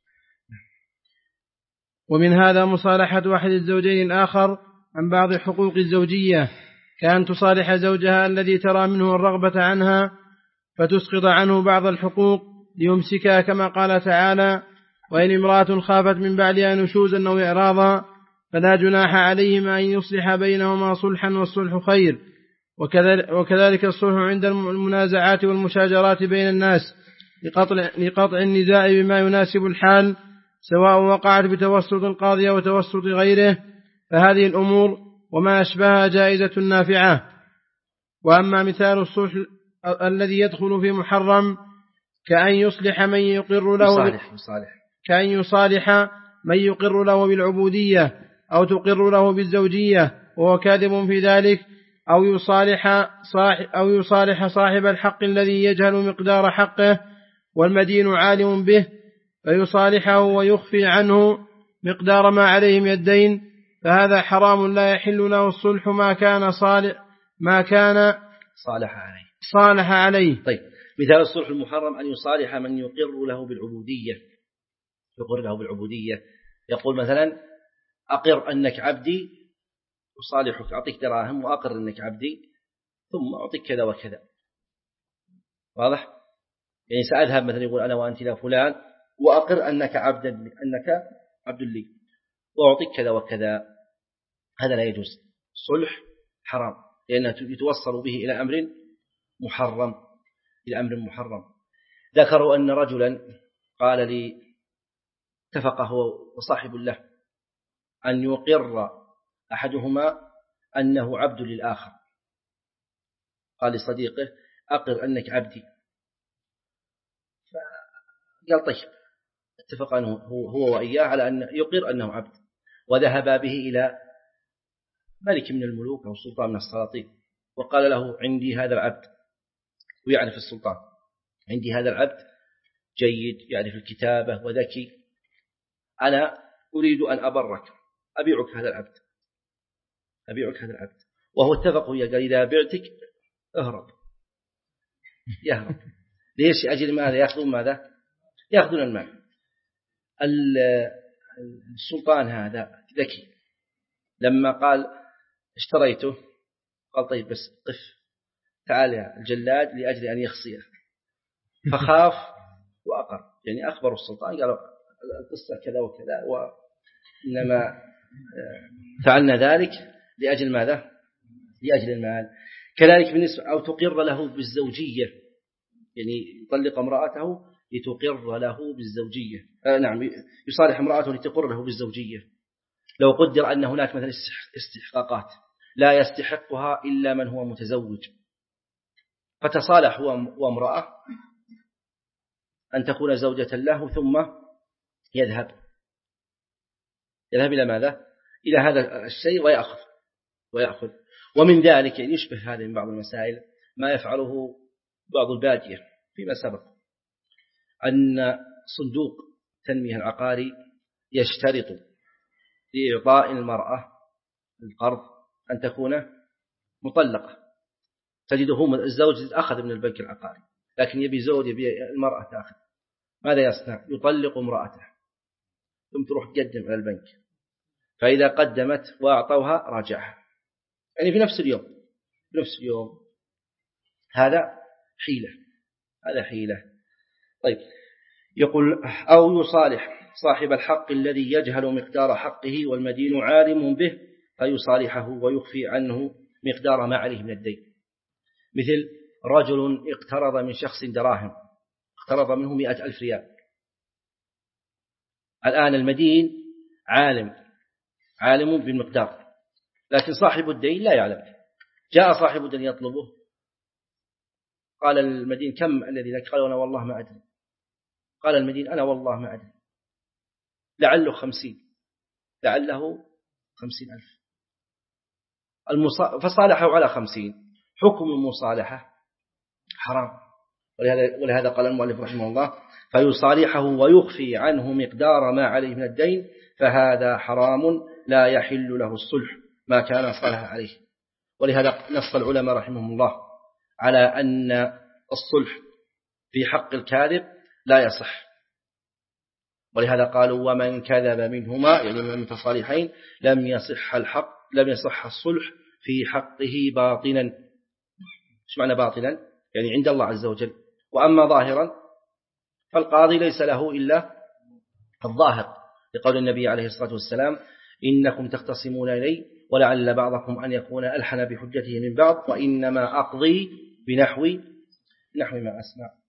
ومن هذا مصالحة واحد الزوجين آخر عن بعض حقوق الزوجية كأن تصالح زوجها الذي ترى منه الرغبة عنها فتسقط عنه بعض الحقوق ليمسكها، كما قال تعالى: وإن امرأة خافت من بعدها نشوزا أو إعراضا فلا جناح عليهما أن يصلح بينهما صلحا والصلح خير. وكذلك الصلح عند المنازعات والمشاجرات بين الناس لقطع, لقطع النزاع بما يناسب الحال، سواء وقعت بتوسط القاضي أو توسط غيره، فهذه الأمور وما أشبهها جائزة نافعة. وأما مثال الصلح الذي يدخل في محرم كأن يصلح من يقر له
يصالح يصالح
كأن يصالح من يقر له بالعبودية أو تقر له بالزوجية وهو كاذب في ذلك، أو يصالح صاحب, أو يصالح صاحب الحق الذي يجهل مقدار حقه والمدين عالم به فيصالحه ويخفي عنه مقدار ما عليه من الدين، فهذا حرام لا يحل له الصلح ما كان صالح ما كان
صالح عليه
صالح عليه.
طيب، مثال الصلح المحرم أن يصالح من يقر له بالعبودية يقر له بالعبودية يقول مثلا: أقر أنك عبدي، أصالحك، أعطيك دراهم وأقر أنك عبدي، ثم أعطيك كذا وكذا. واضح؟ يعني سأذهب مثلا يقول أنا وأنت إلى فلان وأقر أنك عبد أنك عبد لي وأعطيك كذا وكذا. هذا لا يجوز، صلح حرام، لأنه يتوصل به إلى أمر محرم إلى أمر محرم. ذكروا أن رجلا قال لي اتفق هو وصاحب له أن يقر أحدهما أنه عبد للآخر، قال لصديقه: أقر أنك عبدي. قال: طيب. اتفق أنه هو وإياه على أن يقر أنه عبد، وذهبا به إلى ملك من الملوك أو سلطان من السلاطين وقال له: عندي هذا العبد، ويعرف السلطان، عندي هذا العبد جيد، يعرف الكتابة وذكي، أنا أريد أن أبرك، أبيعك هذا العبد أبيعك هذا العبد. وهو اتفق وياه، قال: إذا بعتك اهرب. يهرب. ليش؟ أجل ماذا؟ يأخذون ماذا؟ يأخذون المال. السلطان هذا ذكي، لما قال اشتريته قال: طيب بس قف، تعال يا الجلاد لأجل أن يخصيه. فخاف وأقر، يعني أخبر السلطان قالوا القصة كذا وكذا، وإنما فعلنا ذلك لأجل ماذا؟ لأجل المال. كذلك بالنسبة أو تقر له بالزوجية، يعني يطلق امرأته لتقر له بالزوجية. آه نعم، يصالح امرأته لتقر له بالزوجية. لو قدر أن هناك مثلا استحقاقات لا يستحقها إلا من هو متزوج، فتصالح هو وامرأة أن تكون زوجة له، ثم يذهب يذهب إلى ماذا؟ إلى هذا الشيء ويأخذ ويأخذ ومن ذلك يعني يشبه هذا من بعض المسائل ما يفعله بعض البادية فيما سبق، أن صندوق تنمية العقاري يشترط لإعطاء المرأة القرض أن تكون مطلقة. تجده الزوج أخذ من البنك العقاري، لكن يبي زوج، يبي المرأة تأخذ. ماذا يصنع؟ يطلق امرأته ثم تروح تقدم على البنك، فإذا قدمت وأعطوها رجعها، يعني في نفس اليوم في نفس اليوم. هذا حيلة هذا حيلة. طيب، يقول: أو يصالح صاحب الحق الذي يجهل مقدار حقه والمدين عالم به فيصالحه ويخفي عنه مقدار ما عليه من الدين. مثل رجل اقترض من شخص دراهم، اقترض منه مئة ألف ريال. الآن المدين عالم عالم بالمقدار، لكن صاحب الدين لا يعلم. جاء صاحب الدين يطلبه، قال المدين: كم الذي لك؟ قال: أنا والله ما أدري. قال المدين: أنا والله ما أدري، لعله خمسين لعله خمسين ألف. المصا... فصالحه على خمسين. حكم المصالحة حرام، ولهذا, ولهذا قال المؤلف رحمه الله: فيصالحه ويخفي عنه مقدار ما عليه من الدين، فهذا حرام لا يحل له الصلح ما كان صالح عليه. ولهذا نص العلماء رحمهم الله على أن الصلح في حق الكاذب لا يصح، ولهذا قالوا: ومن كذب منهما، يعني من المتصالحين، لم يصح الحق لم يصح الصلح في حقه باطنا. ايش معنى باطنا؟ يعني عند الله عز وجل. وأما ظاهرا فالقاضي ليس له إلا الظاهر، لقول النبي عليه الصلاة والسلام: إنكم تختصمون إلي ولعل بعضكم أن يكون ألحن بحجته من بعض، وإنما أقضي بنحو نحو ما أسمع.